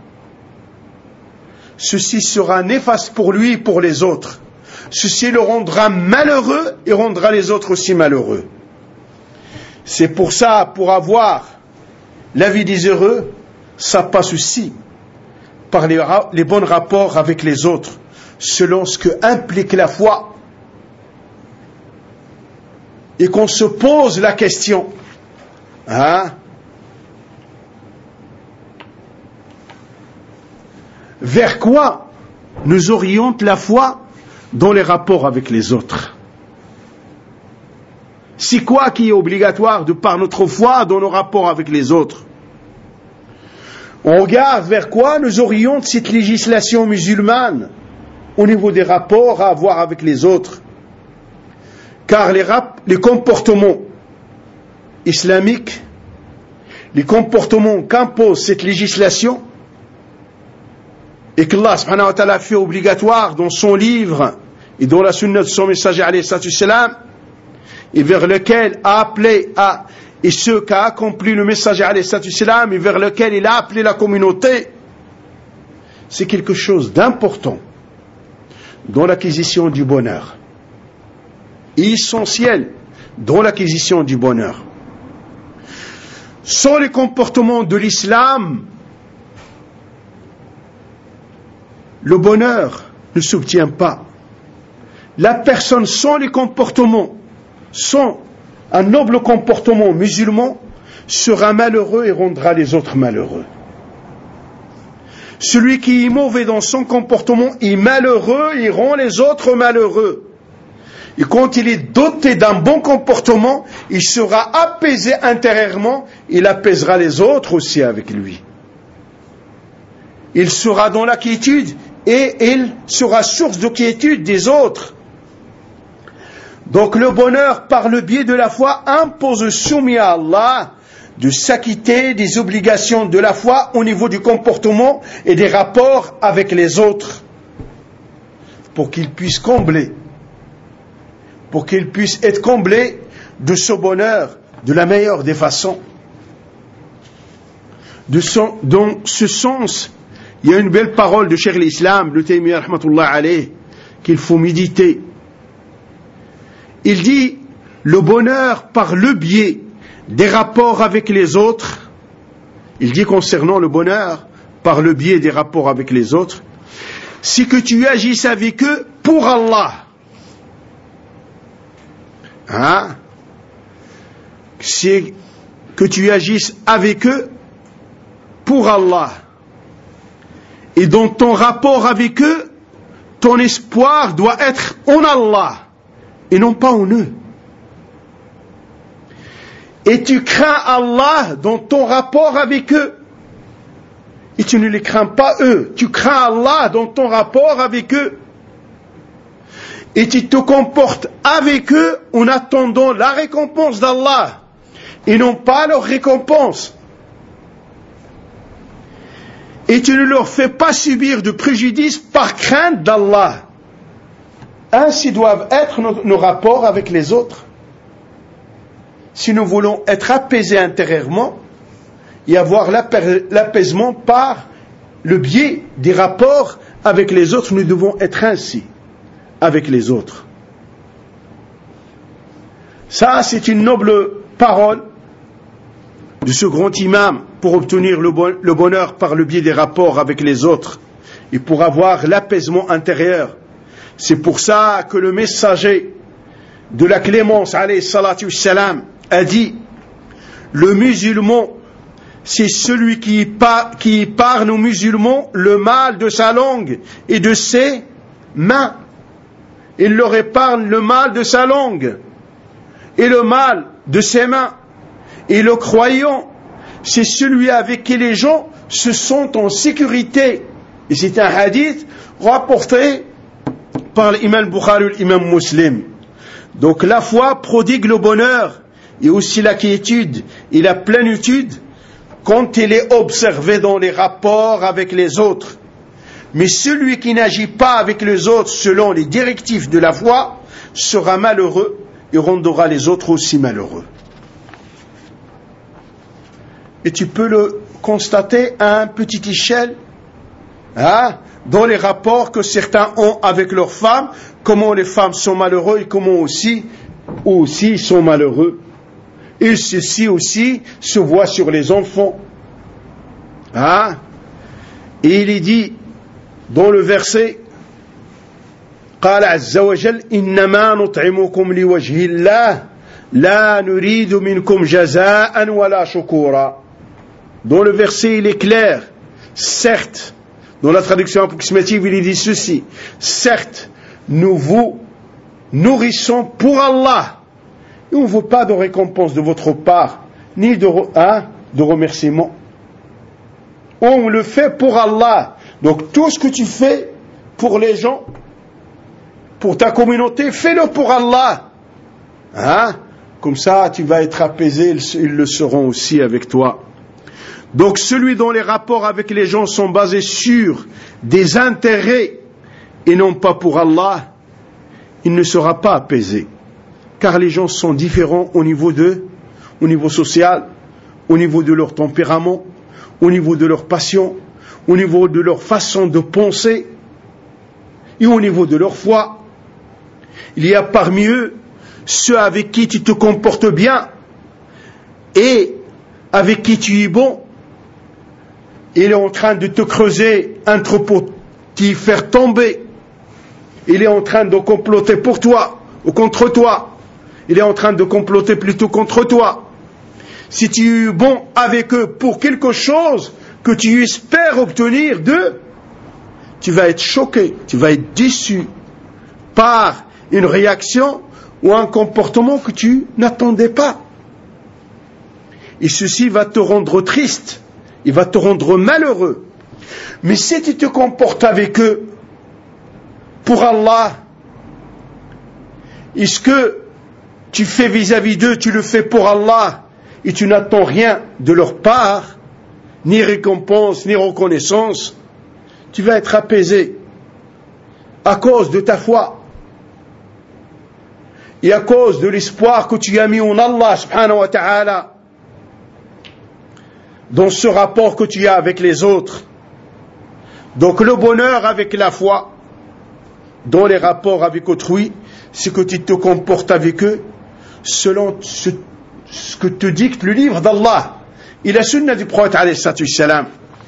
A: ceci sera néfaste pour lui et pour les autres. Ceci le rendra malheureux et rendra les autres aussi malheureux. C'est pour ça, pour avoir la vie des heureux, ça passe aussi par les bons rapports avec les autres, selon ce que implique la foi. Et qu'on se pose la question, vers quoi nous oriente la foi dans les rapports avec les autres? C'est quoi qui est obligatoire de par notre foi dans nos rapports avec les autres? On regarde vers quoi nous oriente cette législation musulmane au niveau des rapports à avoir avec les autres. Car les comportements islamiques, les comportements qu'impose cette législation, et qu'Allah subhanahu wa ta'ala fait obligatoire dans son livre et dans la sunna de son messager alayhi salatu wassalam, et vers lequel a appelé et ceux qu'a accompli le messager alayhi salatu wassalam, et vers lequel il a appelé la communauté, c'est quelque chose d'important dans l'acquisition du bonheur, essentiel dans l'acquisition du bonheur. Sans les comportements de l'islam, le bonheur ne s'obtient pas. La personne sans les comportements, sans un noble comportement musulman, sera malheureux et rendra les autres malheureux. Celui qui est mauvais dans son comportement est malheureux et rend les autres malheureux. Et quand il est doté d'un bon comportement, il sera apaisé intérieurement, il apaisera les autres aussi avec lui. Il sera dans la quiétude et il sera source de quiétude des autres. Donc le bonheur par le biais de la foi impose soumis à Allah de s'acquitter des obligations de la foi au niveau du comportement et des rapports avec les autres, pour qu'il puisse être comblé de ce bonheur de la meilleure des façons. Dans ce sens, il y a une belle parole de Cheikh l'Islam, Ibn Taymiyyah rahmatullah alayh, qu'il faut méditer. Il dit, le bonheur par le biais des rapports avec les autres, il dit concernant le bonheur par le biais des rapports avec les autres, c'est que tu agisses avec eux pour Allah. C'est que tu agisses avec eux pour Allah. Et dans ton rapport avec eux, ton espoir doit être en Allah et non pas en eux. Et tu crains Allah dans ton rapport avec eux. Et tu ne les crains pas eux. Tu crains Allah dans ton rapport avec eux. Et tu te comportes avec eux en attendant la récompense d'Allah et non pas leur récompense. Et tu ne leur fais pas subir de préjudice par crainte d'Allah. Ainsi doivent être nos rapports avec les autres. Si nous voulons être apaisés intérieurement et avoir l'apaisement par le biais des rapports avec les autres, nous devons être ainsi avec les autres. Ça, c'est une noble parole de ce grand imam pour obtenir le bonheur par le biais des rapports avec les autres et pour avoir l'apaisement intérieur. C'est pour ça que le messager de la clémence alayhi salatu wassalam a dit, le musulman, c'est celui qui épargne aux musulmans le mal de sa langue et de ses mains. Il leur épargne le mal de sa langue et le mal de ses mains. Et le croyant, c'est celui avec qui les gens se sentent en sécurité. Et c'est un hadith rapporté par l'imam Bukhari et l'imam Muslim. Donc la foi prodigue le bonheur et aussi la quiétude et la plénitude quand elle est observée dans les rapports avec les autres. Mais celui qui n'agit pas avec les autres selon les directives de la foi sera malheureux et rendra les autres aussi malheureux. Et tu peux le constater à une petite échelle, dans les rapports que certains ont avec leurs femmes, comment les femmes sont malheureuses et comment aussi ils sont malheureux. Et ceci aussi se voit sur les enfants. Et il est dit dans le verset, قال عز وجل إنما نطعمكم لوجه الله لا نريد منكم جزاء ولا شكورا. Dans le verset il est clair, certes, dans la traduction approximative il dit ceci, certes nous vous nourrissons pour Allah et on ne veut pas de récompense de votre part ni de remerciement, on le fait pour Allah. Donc tout ce que tu fais pour les gens, pour ta communauté, fais-le pour Allah. Comme ça, tu vas être apaisé, ils le seront aussi avec toi. Donc celui dont les rapports avec les gens sont basés sur des intérêts et non pas pour Allah, il ne sera pas apaisé. Car les gens sont différents au niveau social, au niveau de leur tempérament, au niveau de leur passion, au niveau de leur façon de penser et au niveau de leur foi. Il y a parmi eux ceux avec qui tu te comportes bien et avec qui tu es bon. Il est en train de te creuser un trou pour t'y faire tomber. Il est en train de comploter pour toi ou contre toi. Il est en train de comploter plutôt contre toi. Si tu es bon avec eux pour quelque chose que tu espères obtenir d'eux, tu vas être choqué, tu vas être déçu par une réaction ou un comportement que tu n'attendais pas. Et ceci va te rendre triste, il va te rendre malheureux. Mais si tu te comportes avec eux pour Allah, est-ce que tu fais vis-à-vis d'eux, tu le fais pour Allah et tu n'attends rien de leur part, ni récompense, ni reconnaissance, tu vas être apaisé à cause de ta foi et à cause de l'espoir que tu as mis en Allah subhanahu wa ta'ala dans ce rapport que tu as avec les autres. Donc le bonheur avec la foi dans les rapports avec autrui, c'est que tu te comportes avec eux selon ce que te dicte le livre d'Allah et la sunna du prophète alayhi salatu wassalam,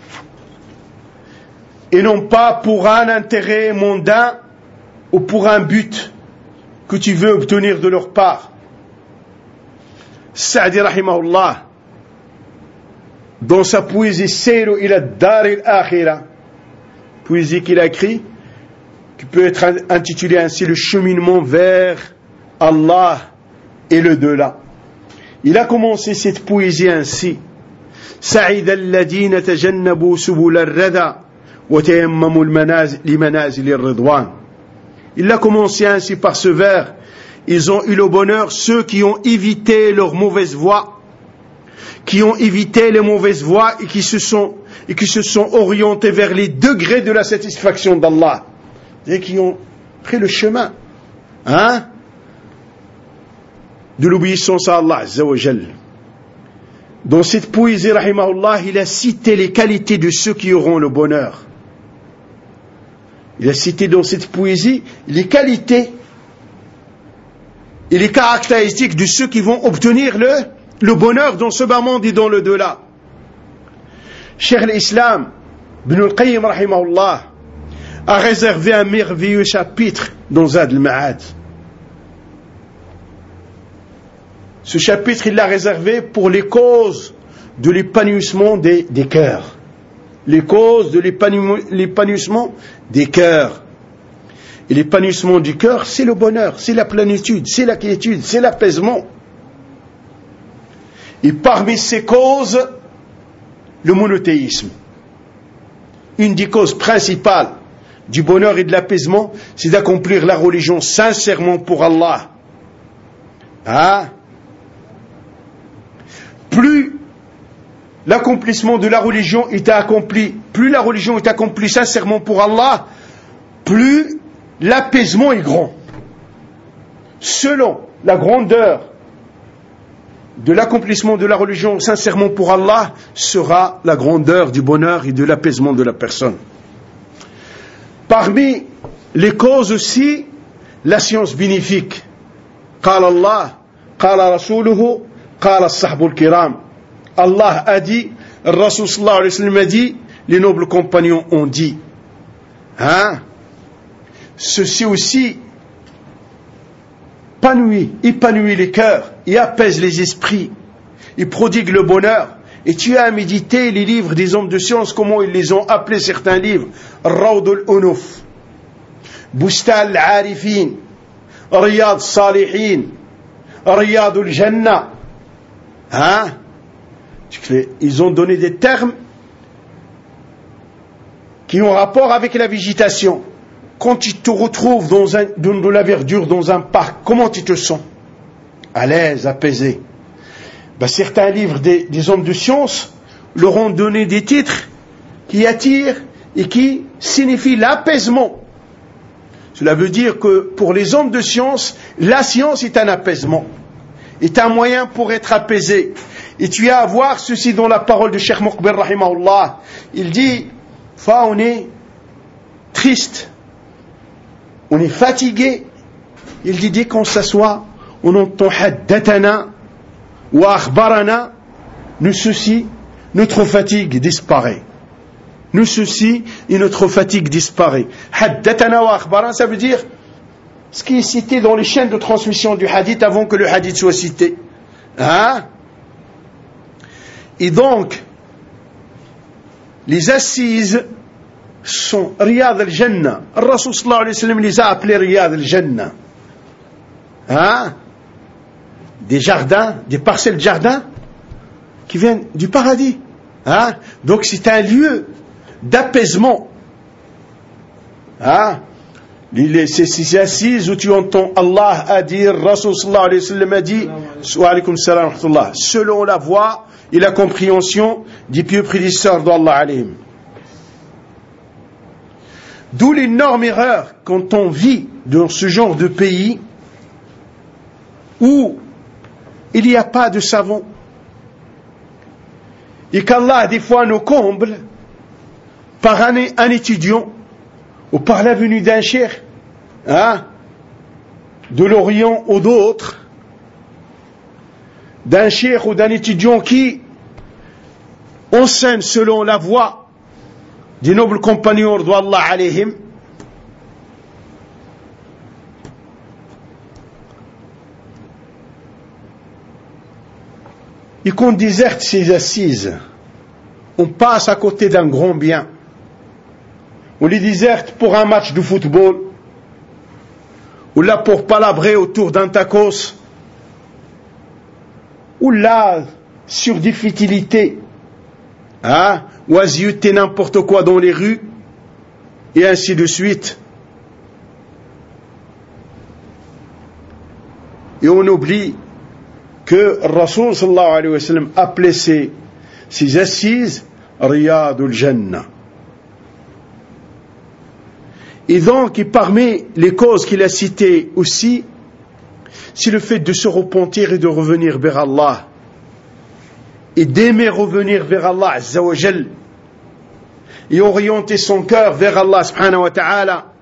A: et non pas pour un intérêt mondain ou pour un but que tu veux obtenir de leur part. Sa'di rahimahullah, dans sa poésie Sayru ila dar al-akhirah, poésie qu'il a écrit, qui peut être intitulée ainsi, le cheminement vers Allah et le delà. Il a commencé cette poésie ainsi: Sa'id alladhina tajannabu subul ar-rada wa tayammamu limanazil ar-ridwan. Il a commencé ainsi par ce vers: ils ont eu le bonheur, ceux qui ont évité leurs mauvaises voies, qui ont évité les mauvaises voies et qui se sont orientés vers les degrés de la satisfaction d'Allah, et qui ont pris le chemin de l'obéissance à Allah Azza wa Jal. Dans cette poésie, rahimahullah, il a cité les qualités de ceux qui auront le bonheur. Il a cité dans cette poésie les qualités et les caractéristiques de ceux qui vont obtenir le bonheur dans ce bas monde et dans le delà. Cheikh l'Islam Ibn al-Qayyim rahimahullah a réservé un merveilleux chapitre dans Zad al-Ma'ad. Ce chapitre, il l'a réservé pour les causes de l'épanouissement des cœurs. Les causes de l'épanouissement des cœurs. Et l'épanouissement du cœur, c'est le bonheur, c'est la plénitude, c'est la quiétude, c'est l'apaisement. Et parmi ces causes, le monothéisme. Une des causes principales du bonheur et de l'apaisement, c'est d'accomplir la religion sincèrement pour Allah. Plus l'accomplissement de la religion est accompli, plus la religion est accomplie sincèrement pour Allah, plus l'apaisement est grand. Selon la grandeur de l'accomplissement de la religion sincèrement pour Allah sera la grandeur du bonheur et de l'apaisement de la personne. Parmi les causes aussi, la science bénéfique. قال الله قال رسوله قال الصحب الكرام. Allah a dit, le Rasul sallallahu alayhi wa sallam a dit, les nobles compagnons ont dit. Ceci aussi épanouit les cœurs et apaise les esprits. Il prodigue le bonheur. Et tu as médité les livres des hommes de science, comment ils les ont appelés certains livres. Rawd al-Unuf, Bustal al-Arifin, Riyad al-Salihin, Riyad al-Jannah. Ils ont donné des termes qui ont rapport avec la végétation. Quand tu te retrouves dans la verdure, dans un parc, comment tu te sens? À l'aise, apaisé. Certains livres des hommes de science leur ont donné des titres qui attirent et qui signifient l'apaisement. Cela veut dire que pour les hommes de science, la science est un apaisement, est un moyen pour être apaisé. Et tu as à voir ceci dans la parole de Cheikh Muqbil rahimahullah. Il dit, on est triste, on est fatigué. Il dit, dès qu'on s'assoit, on entend haddatana wa akhbarana, nous ceci, notre fatigue disparaît. Nous ceci et notre fatigue disparaît. Haddatana wa akhbarana, ça veut dire ce qui est cité dans les chaînes de transmission du hadith avant que le hadith soit cité. Et donc, les assises sont Riyad al-Jannah. Le Rasul sallallahu alayhi wa sallam les a appelés Riyad al-Jannah. Des jardins, des parcelles de jardins qui viennent du paradis. Donc c'est un lieu d'apaisement. Ces assises où tu entends Allah a dire, Rasul sallallahu alayhi wa sallam a dit, wa alaykum salam wa rahmatullah, selon la voix et la compréhension des pieux prédécesseurs d'Allah alayhim. D'où l'énorme erreur quand on vit dans ce genre de pays où il n'y a pas de savon et qu'Allah des fois nous comble par un étudiant ou par la venue d'un cheikh de l'Orient ou d'autres, d'un cheikh ou d'un étudiant qui enseigne selon la voie des nobles compagnons d'Allah alayhim. Et qu'on déserte ces assises, on passe à côté d'un grand bien. On les déserte pour un match de football, ou là pour palabrer autour d'un tacos, ou là sur des futilités, ou à zioter n'importe quoi dans les rues, et ainsi de suite. Et on oublie que Rasul sallallahu alayhi wa sallam appelait ces assises Riyadul Jannah. Et donc, et parmi les causes qu'il a citées aussi, c'est le fait de se repentir et de revenir vers Allah. Et d'aimer revenir vers Allah Azza wa Jal. Et orienter son cœur vers Allah subhanahu wa ta'ala.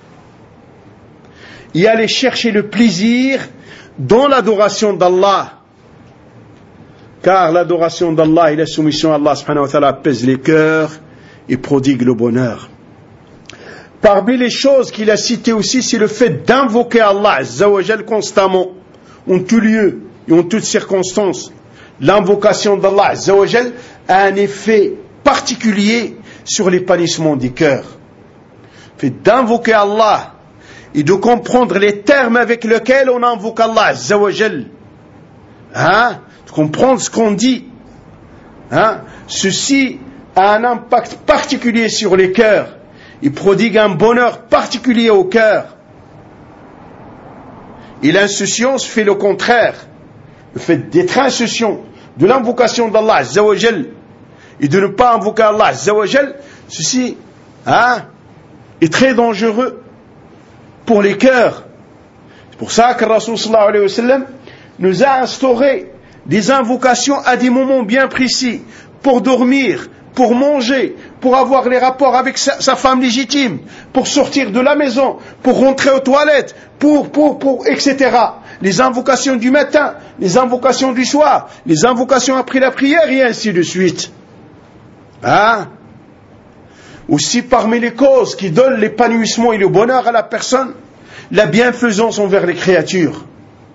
A: Et aller chercher le plaisir dans l'adoration d'Allah. Car l'adoration d'Allah et la soumission à Allah subhanahu wa ta'ala apaise les cœurs et prodigue le bonheur. Parmi les choses qu'il a citées aussi, c'est le fait d'invoquer Allah Azza wa Jal constamment, en tout lieu et en toutes circonstances. L'invocation d'Allah Azza wa Jal a un effet particulier sur l'épanouissement des cœurs. Le fait d'invoquer Allah et de comprendre les termes avec lesquels on invoque Allah Azza wa Jal. De comprendre ce qu'on dit. Ceci a un impact particulier sur les cœurs. Il prodigue un bonheur particulier au cœur. Et l'insouciance fait le contraire. Le fait d'être insouciant de l'invocation d'Allah Azza wa Jal et de ne pas invoquer Allah Azza wa Jal, ceci est très dangereux pour les cœurs. C'est pour ça que Rasul sallallahu alayhi wa sallam nous a instauré des invocations à des moments bien précis, pour dormir, pour manger, pour avoir les rapports avec sa femme légitime, pour sortir de la maison, pour rentrer aux toilettes, etc. Les invocations du matin, les invocations du soir, les invocations après la prière, et ainsi de suite. Hein? Aussi parmi les causes qui donnent l'épanouissement et le bonheur à la personne, la bienfaisance envers les créatures.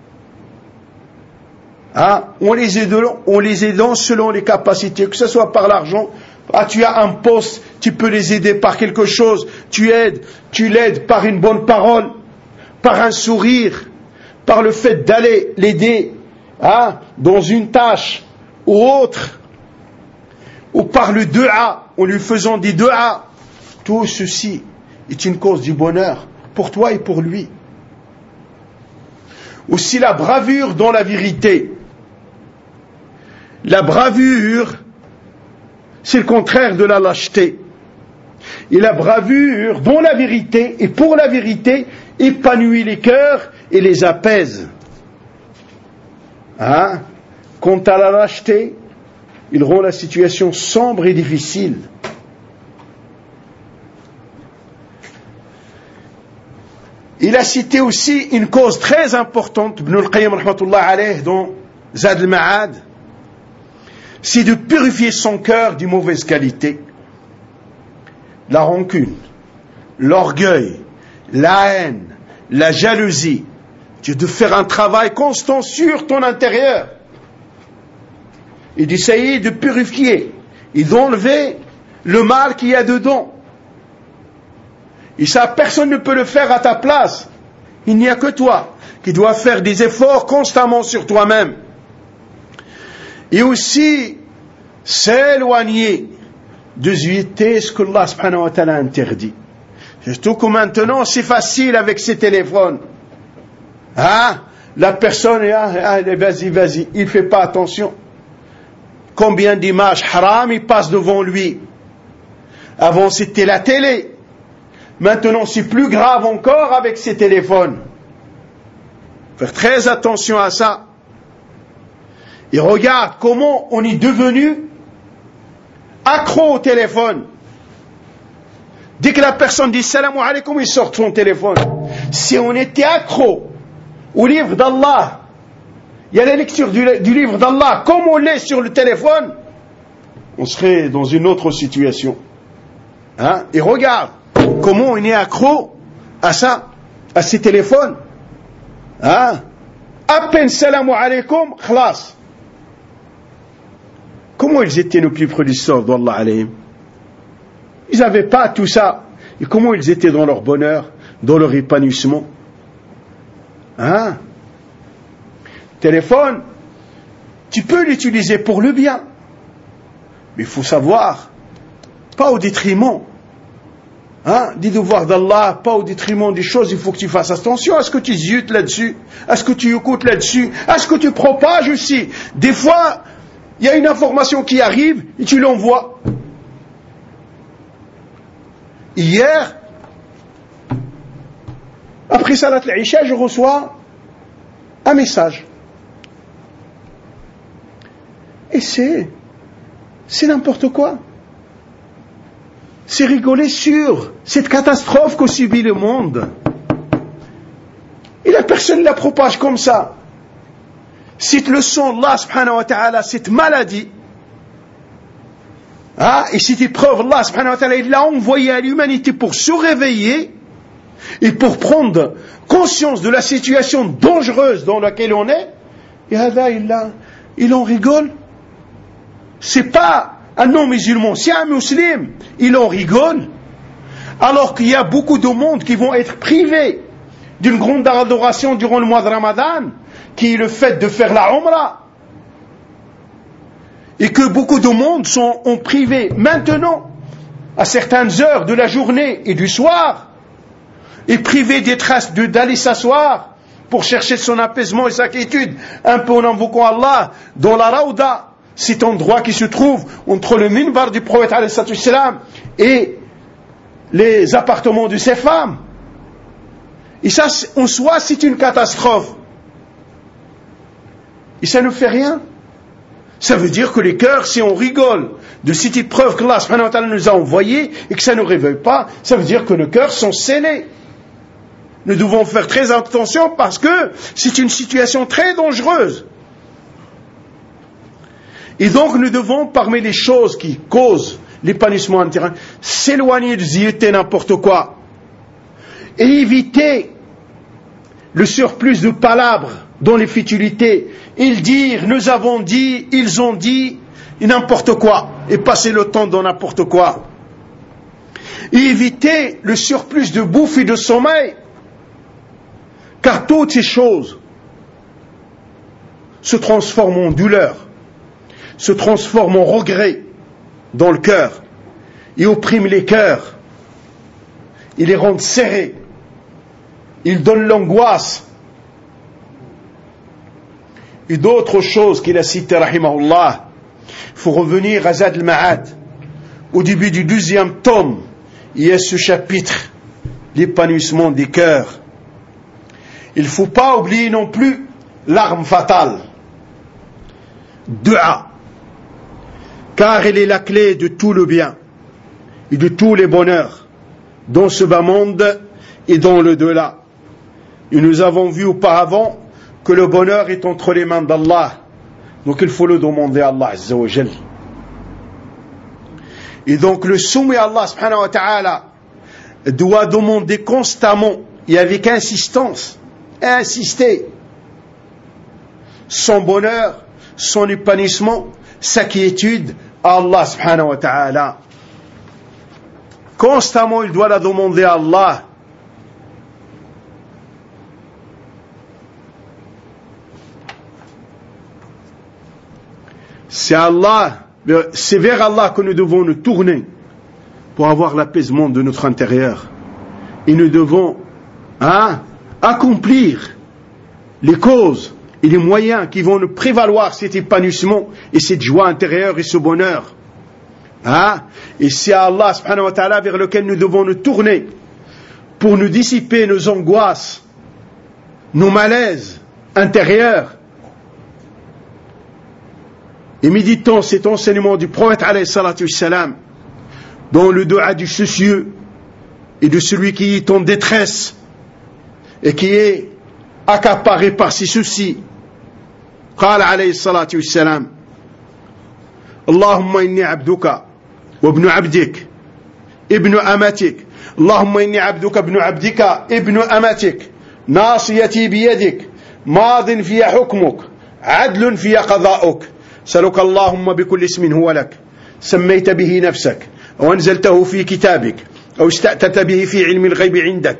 A: Hein? On les aidant selon les capacités, que ce soit par l'argent. Ah, tu as un poste, tu peux les aider par quelque chose, tu l'aides par une bonne parole, par un sourire, par le fait d'aller l'aider, hein, dans une tâche ou autre, ou par le dua, en lui faisant des duas. Tout ceci est une cause du bonheur pour toi et pour lui. Aussi la bravure dans la vérité. La bravure, c'est le contraire de la lâcheté. Et la bravure dans la vérité et pour la vérité épanouit les cœurs et les apaise. Hein? Quant à la lâcheté, il rend la situation sombre et difficile. Il a cité aussi une cause très importante, Ibn al-Qayyim rahmatullah alayh, dans Zad al-Ma'ad, c'est de purifier son cœur d'une mauvaise qualité. La rancune, l'orgueil, la haine, la jalousie. Tu dois faire un travail constant sur ton intérieur et d'essayer de purifier et d'enlever le mal qu'il y a dedans. Et ça, personne ne peut le faire à ta place. Il n'y a que toi qui dois faire des efforts constamment sur toi-même. Et aussi s'éloigner de zéter ce que Allah subhanahu wa ta'ala interdit. Surtout que maintenant c'est facile avec ces téléphones. Hein? La personne, vas-y, il ne fait pas attention. Combien d'images haram il passe devant lui. Avant c'était la télé. Maintenant c'est plus grave encore avec ces téléphones. Faire très attention à ça. Et regarde comment on est devenu accro au téléphone. Dès que la personne dit salam alaykoum, il sort son téléphone. Si on était accro au livre d'Allah, il y a la lecture du livre d'Allah, comme on l'est sur le téléphone, on serait dans une autre situation. Hein? Et regarde comment on est accro à ça, à ces téléphones. Hein? À peine salam alaykoum, khlas. Comment ils étaient nos plus prédécesseurs d'Allah alayhim? Ils n'avaient pas tout ça. Et comment ils étaient dans leur bonheur, dans leur épanouissement? Hein? Téléphone, tu peux l'utiliser pour le bien. Mais il faut savoir, pas au détriment, hein, des devoirs d'Allah, pas au détriment des choses. Il faut que tu fasses attention à ce que tu zutes là-dessus, à ce que tu écoutes là-dessus, à ce que tu propages aussi. Des fois, il y a une information qui arrive et tu l'envoies. Hier, après Salat al-Isha, je reçois un message. Et c'est n'importe quoi. C'est rigoler sur cette catastrophe qu'a subit le monde. Et la personne la propage comme ça. Cette leçon Allah subhanahu wa ta'ala, cette maladie, hein, et cette épreuve, Allah subhanahu wa ta'ala, il l'a envoyé à l'humanité pour se réveiller et pour prendre conscience de la situation dangereuse dans laquelle on est. Et là, il en rigole. C'est pas un non-musulman, c'est un musulman. Il en rigole. Alors qu'il y a beaucoup de monde qui vont être privés d'une grande adoration durant le mois de Ramadan, qui est le fait de faire la Umrah. Et que beaucoup de monde sont en privé maintenant, à certaines heures de la journée et du soir, et privés d'aller s'asseoir pour chercher son apaisement et sa quiétude, un peu en invoquant Allah, dans la Rawda, cet endroit qui se trouve entre le minbar du prophète et les appartements de ses femmes. Et ça, en soi, c'est une catastrophe. Et ça ne fait rien. Ça veut dire que les cœurs, si on rigole de cette épreuve que Allah subhanahu wa ta'ala nous a envoyée et que ça ne réveille pas, ça veut dire que nos cœurs sont scellés. Nous devons faire très attention parce que c'est une situation très dangereuse. Et donc nous devons, parmi les choses qui causent l'épanouissement intérieur, s'éloigner de zioter n'importe quoi et éviter le surplus de palabres dans les futilités. Ils disent, nous avons dit, ils ont dit, et n'importe quoi, et passer le temps dans n'importe quoi. Et éviter le surplus de bouffe et de sommeil, car toutes ces choses se transforment en douleur, se transforment en regret dans le cœur, et oppriment les cœurs, ils les rendent serrés, ils donnent l'angoisse. Et d'autres choses qu'il a citées, rahimahullah. Il faut revenir à Zad al-Ma'ad. Au début du 12e tome, il y a ce chapitre, l'épanouissement des cœurs. Il ne faut pas oublier non plus l'arme fatale, Dua, car elle est la clé de tout le bien et de tous les bonheurs dans ce bas monde et dans le delà. Et nous avons vu auparavant que le bonheur est entre les mains d'Allah. Donc il faut le demander à Allah Azza wa Jal. Et donc le soumis à Allah subhanahu wa ta'ala doit demander constamment et avec insistance, insister son bonheur, son épanouissement, sa quiétude à Allah subhanahu wa ta'ala. Constamment il doit la demander à Allah. C'est vers Allah que nous devons nous tourner pour avoir l'apaisement de notre intérieur. Et nous devons accomplir les causes et les moyens qui vont nous prévaloir cet épanouissement et cette joie intérieure et ce bonheur. Et c'est Allah subhanahu wa ta'ala vers lequel nous devons nous tourner pour nous dissiper nos angoisses, nos malaises intérieurs. Et méditons cet enseignement du prophète alayhi salatu wassalam dans le dua du soucieux et de celui qui est en détresse et qui est accaparé par ses soucis. قال عليه الصلاة والسلام اللهم إني عبدك وابن عبدك ابن أمتك اللهم إني عبدك ابن عبدك ابن أمتك ناصيتي بيدك ماض في حكمك عدل في قضاؤك سألك اللهم بكل اسم هو لك سميت به نفسك أو أنزلته في كتابك أو استأتت به في علم الغيب عندك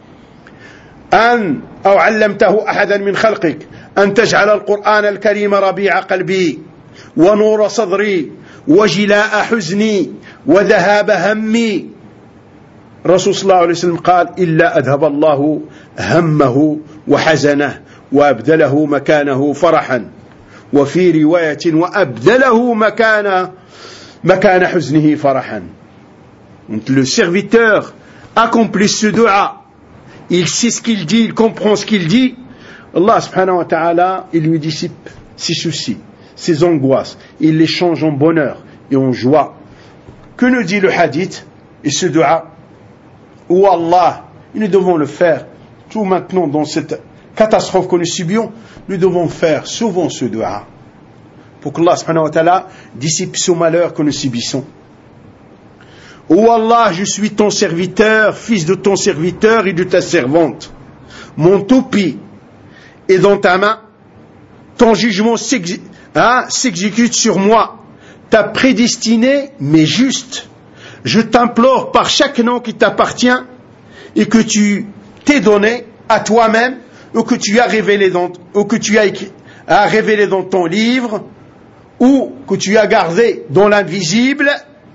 A: أو علمته أحدا من خلقك أن تجعل القرآن الكريم ربيع قلبي ونور صدري وجلاء حزني وذهاب همي. الرسول صلى الله عليه وسلم قال إلا أذهب الله همه وحزنه وأبدله مكانه فرحا وفي رواية وأبدله مكان حزنه فرحا. Donc le serviteur accomplit ce dua, il sait ce qu'il dit, il comprend ce qu'il dit. Allah subhanahu wa ta'ala, il lui dissipe ses soucis, ses angoisses, il les change en bonheur et en joie. Que nous dit le hadith et ce dua? Oh Allah, nous devons le faire tout maintenant dans cette catastrophe que nous subions, nous devons faire souvent ce dua pour que Allah subhanahu wa ta'ala dissipe ce malheur que nous subissons. Oh Allah, je suis ton serviteur, fils de ton serviteur et de ta servante. Mon toupie est dans ta main, ton jugement s'exécute sur moi, ta prédestinée m'est juste. Je t'implore par chaque nom qui t'appartient et que tu t'es donné à toi-même ou que tu as révélé dans ton livre ou que tu as gardé dans l'invisible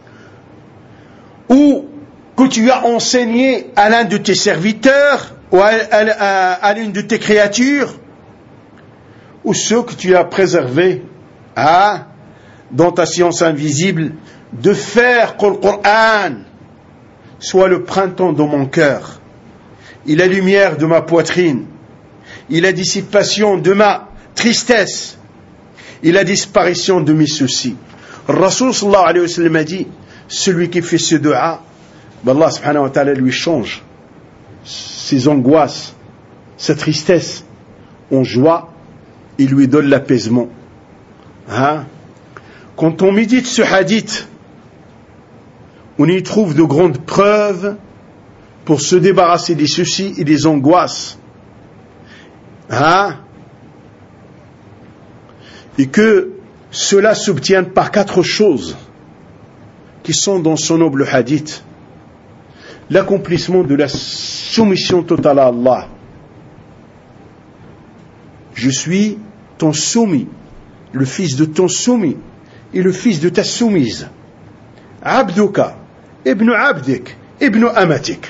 A: ou que tu as enseigné à l'un de tes serviteurs ou à l'une de tes créatures ou ceux que tu as préservés dans ta science invisible, de faire que le Coran soit le printemps de mon cœur et la lumière de ma poitrine et la dissipation de ma tristesse et la disparition de mes soucis. Rasul sallallahu alayhi wa sallam a dit, celui qui fait ce dua, Allah subhanahu wa ta'ala lui change ses angoisses, sa tristesse en joie, il lui donne l'apaisement. Hein? Quand on médite ce hadith, on y trouve de grandes preuves pour se débarrasser des soucis et des angoisses. Hein? Et que cela s'obtient par 4 choses qui sont dans ce noble hadith. L'accomplissement de la soumission totale à Allah. Je suis ton soumis, le fils de ton soumis et le fils de ta soumise. Abduka, ibn abdik, ibn amatik.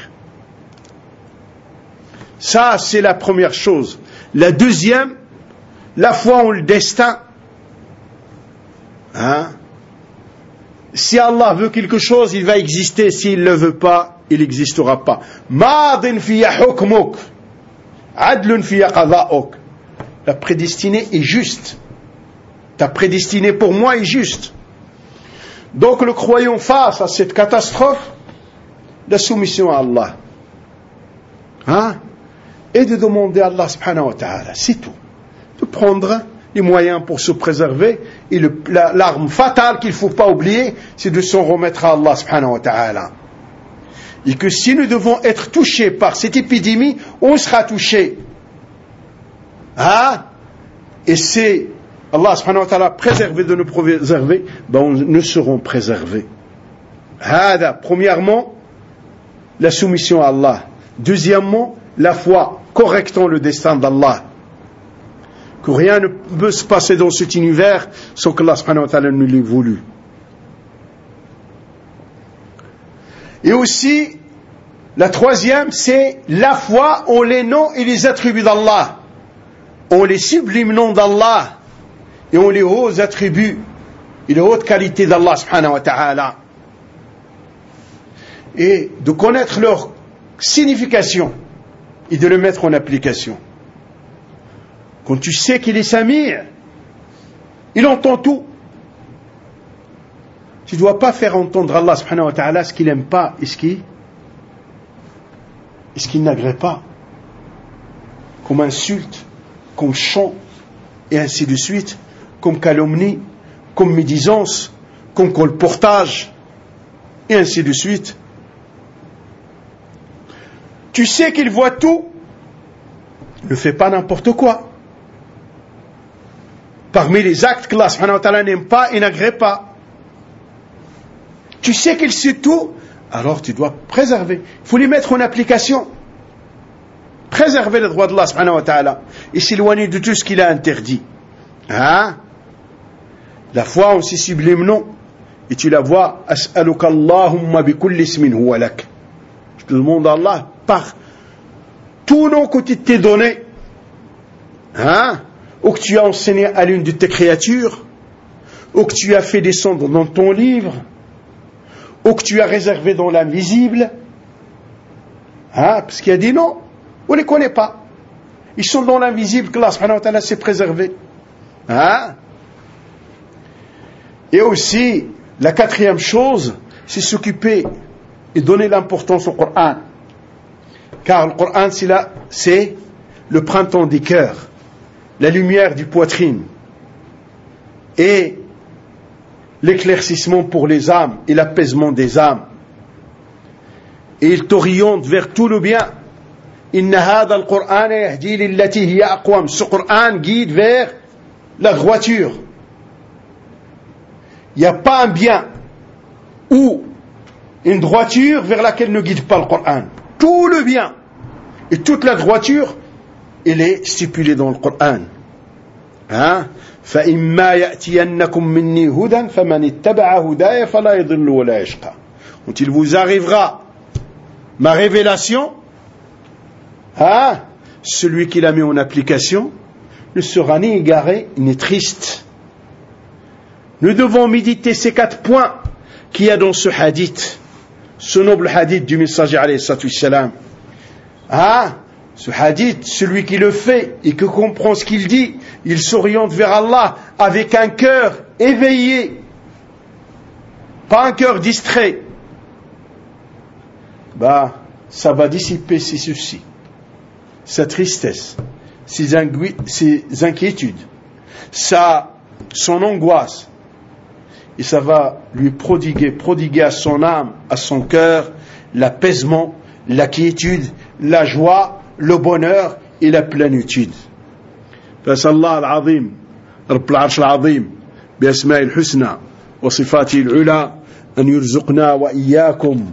A: Ça, c'est la première chose. La deuxième, la foi en le destin. Hein? Si Allah veut quelque chose, il va exister. S'il ne le veut pas, il n'existera pas. Madin fiya hukmuk, adlun fiya qada'uk. La prédestinée est juste. Ta prédestinée pour moi est juste. Donc le croyant face à cette catastrophe, la soumission à Allah. Hein? Et de demander à Allah subhanahu wa ta'ala, c'est tout. De prendre les moyens pour se préserver. Et l'arme fatale qu'il ne faut pas oublier, c'est de s'en remettre à Allah subhanahu wa ta'ala. Et que si nous devons être touchés par cette épidémie, on sera touchés. Ah, et c'est Allah subhanahu wa ta'ala préservé de nous préserver, nous serons préservés. Premièrement, la soumission à Allah. Deuxièmement, la foi, correctant le destin d'Allah. Que rien ne peut se passer dans cet univers sans que Allah subhanahu wa ta'ala ne l'ait voulu. Et aussi, la troisième, c'est la foi en les noms et les attributs d'Allah. On les sublimes noms d'Allah et on les hauts attributs et les hautes qualités d'Allah subhanahu wa ta'ala. Et de connaître leur signification et de le mettre en application. Quand tu sais qu'il est Samir, il entend tout. Tu ne dois pas faire entendre Allah subhanahu wa ta'ala ce qu'il n'aime pas et ce qu'il n'agrée pas. Comme insulte, comme chant, et ainsi de suite, comme calomnie, comme médisance, comme colportage, et ainsi de suite. Tu sais qu'il voit tout, ne fais pas n'importe quoi. Parmi les actes que Allah subhanahu wa ta'ala n'aime pas et n'agrée pas. Tu sais qu'il sait tout, alors tu dois préserver. Il faut les mettre en application. Préserver les droits d'Allah subhanahu wa ta'ala et s'éloigner de tout ce qu'il a interdit. Hein? La foi en ses sublimes noms, et tu la vois, As'aluka Allahumma bi kulli ismin huwa lak. Je te demande à Allah par tous noms que tu t'es donné, hein? Ou que tu as enseigné à l'une de tes créatures, ou que tu as fait descendre dans ton livre, ou que tu as réservé dans l'invisible, hein? Parce qu'il y a des noms, on ne les connaît pas. Ils sont dans l'invisible que Allah subhanahu wa ta'ala s'est préservé. Hein? Et aussi, la quatrième chose, c'est s'occuper et donner l'importance au Coran. Car le Coran, c'est le printemps des cœurs, la lumière du poitrine, et l'éclaircissement pour les âmes et l'apaisement des âmes. Et il t'oriente vers tout le bien. Inna hadha al-Qur'an yahdi lillati hiya aqwam. Ce Coran guide vers la droiture. Il n'y a pas un bien ou une droiture vers laquelle ne guide pas le Coran. Tout le bien et toute la droiture, elle est stipulée dans le Coran. Hein? فَإِمَّا يَأْتِيَنَّكُم مِّنِّي هُدًى فَمَنِ اتَّبَعَ هُدَايَ فَلَا يَضِلُّ وَلَا يَشْقَى. Quand il vous arrivera ma révélation, hein, celui qui l'a mis en application ne sera ni égaré ni triste. Nous devons méditer ces 4 points qu'il y a dans ce hadith, ce noble hadith du messager alayhi salatu wassalam. Ah, ce hadith, celui qui le fait et qui comprend ce qu'il dit il s'oriente vers Allah avec un cœur éveillé, pas un cœur distrait, ça va dissiper ses soucis, sa tristesse, ses inquiétudes, son angoisse, et ça va lui prodiguer à son âme, à son cœur, l'apaisement, la quiétude, la joie, le bonheur et la plénitude. فأسأل الله العظيم رب العرش العظيم بأسماء الحسنى وصفاته العلى أن يرزقنا وإياكم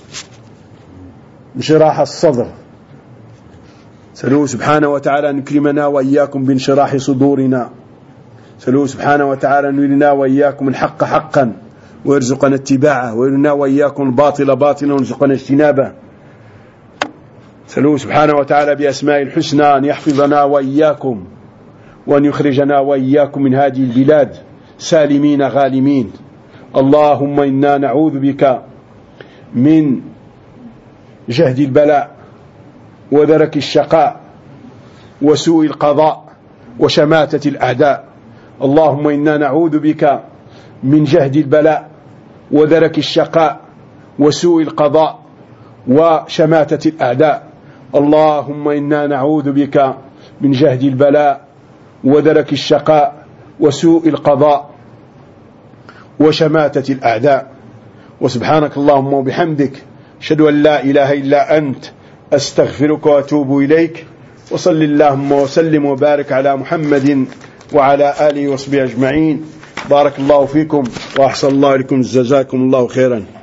A: انشراح الصدر. سألوه سبحانه وتعالى أن يكرمنا وإياكم بانشراح صدورنا. سألوه سبحانه وتعالى أن يرنا وإياكم الحق حقا ويرزقنا اتباعه، ويرنا وإياكم الباطل باطلا ويرزقنا اجتنابه. سألوه سبحانه وتعالى بأسماء الحسنى أن يحفظنا وإياكم وأن يخرجنا وإياكم من هذه البلاد سالمين غالمين. اللهم إنا نعوذ بك من جهد البلاء ودرك الشقاء وسوء القضاء وشماتة الأعداء. اللهم إنا نعوذ بك من جهد البلاء ودرك الشقاء وسوء القضاء وشماتة الأعداء. اللهم إنا نعوذ بك من جهد البلاء ودرك الشقاء وسوء القضاء وشماتة الأعداء. وسبحانك اللهم وبحمدك أشهد أن لا إله إلا أنت أستغفرك وأتوب إليك. وصل اللهم وسلم وبارك على محمد وعلى آله وصحبه أجمعين. بارك الله فيكم وأحسن الله لكم، جزاكم الله خيرا.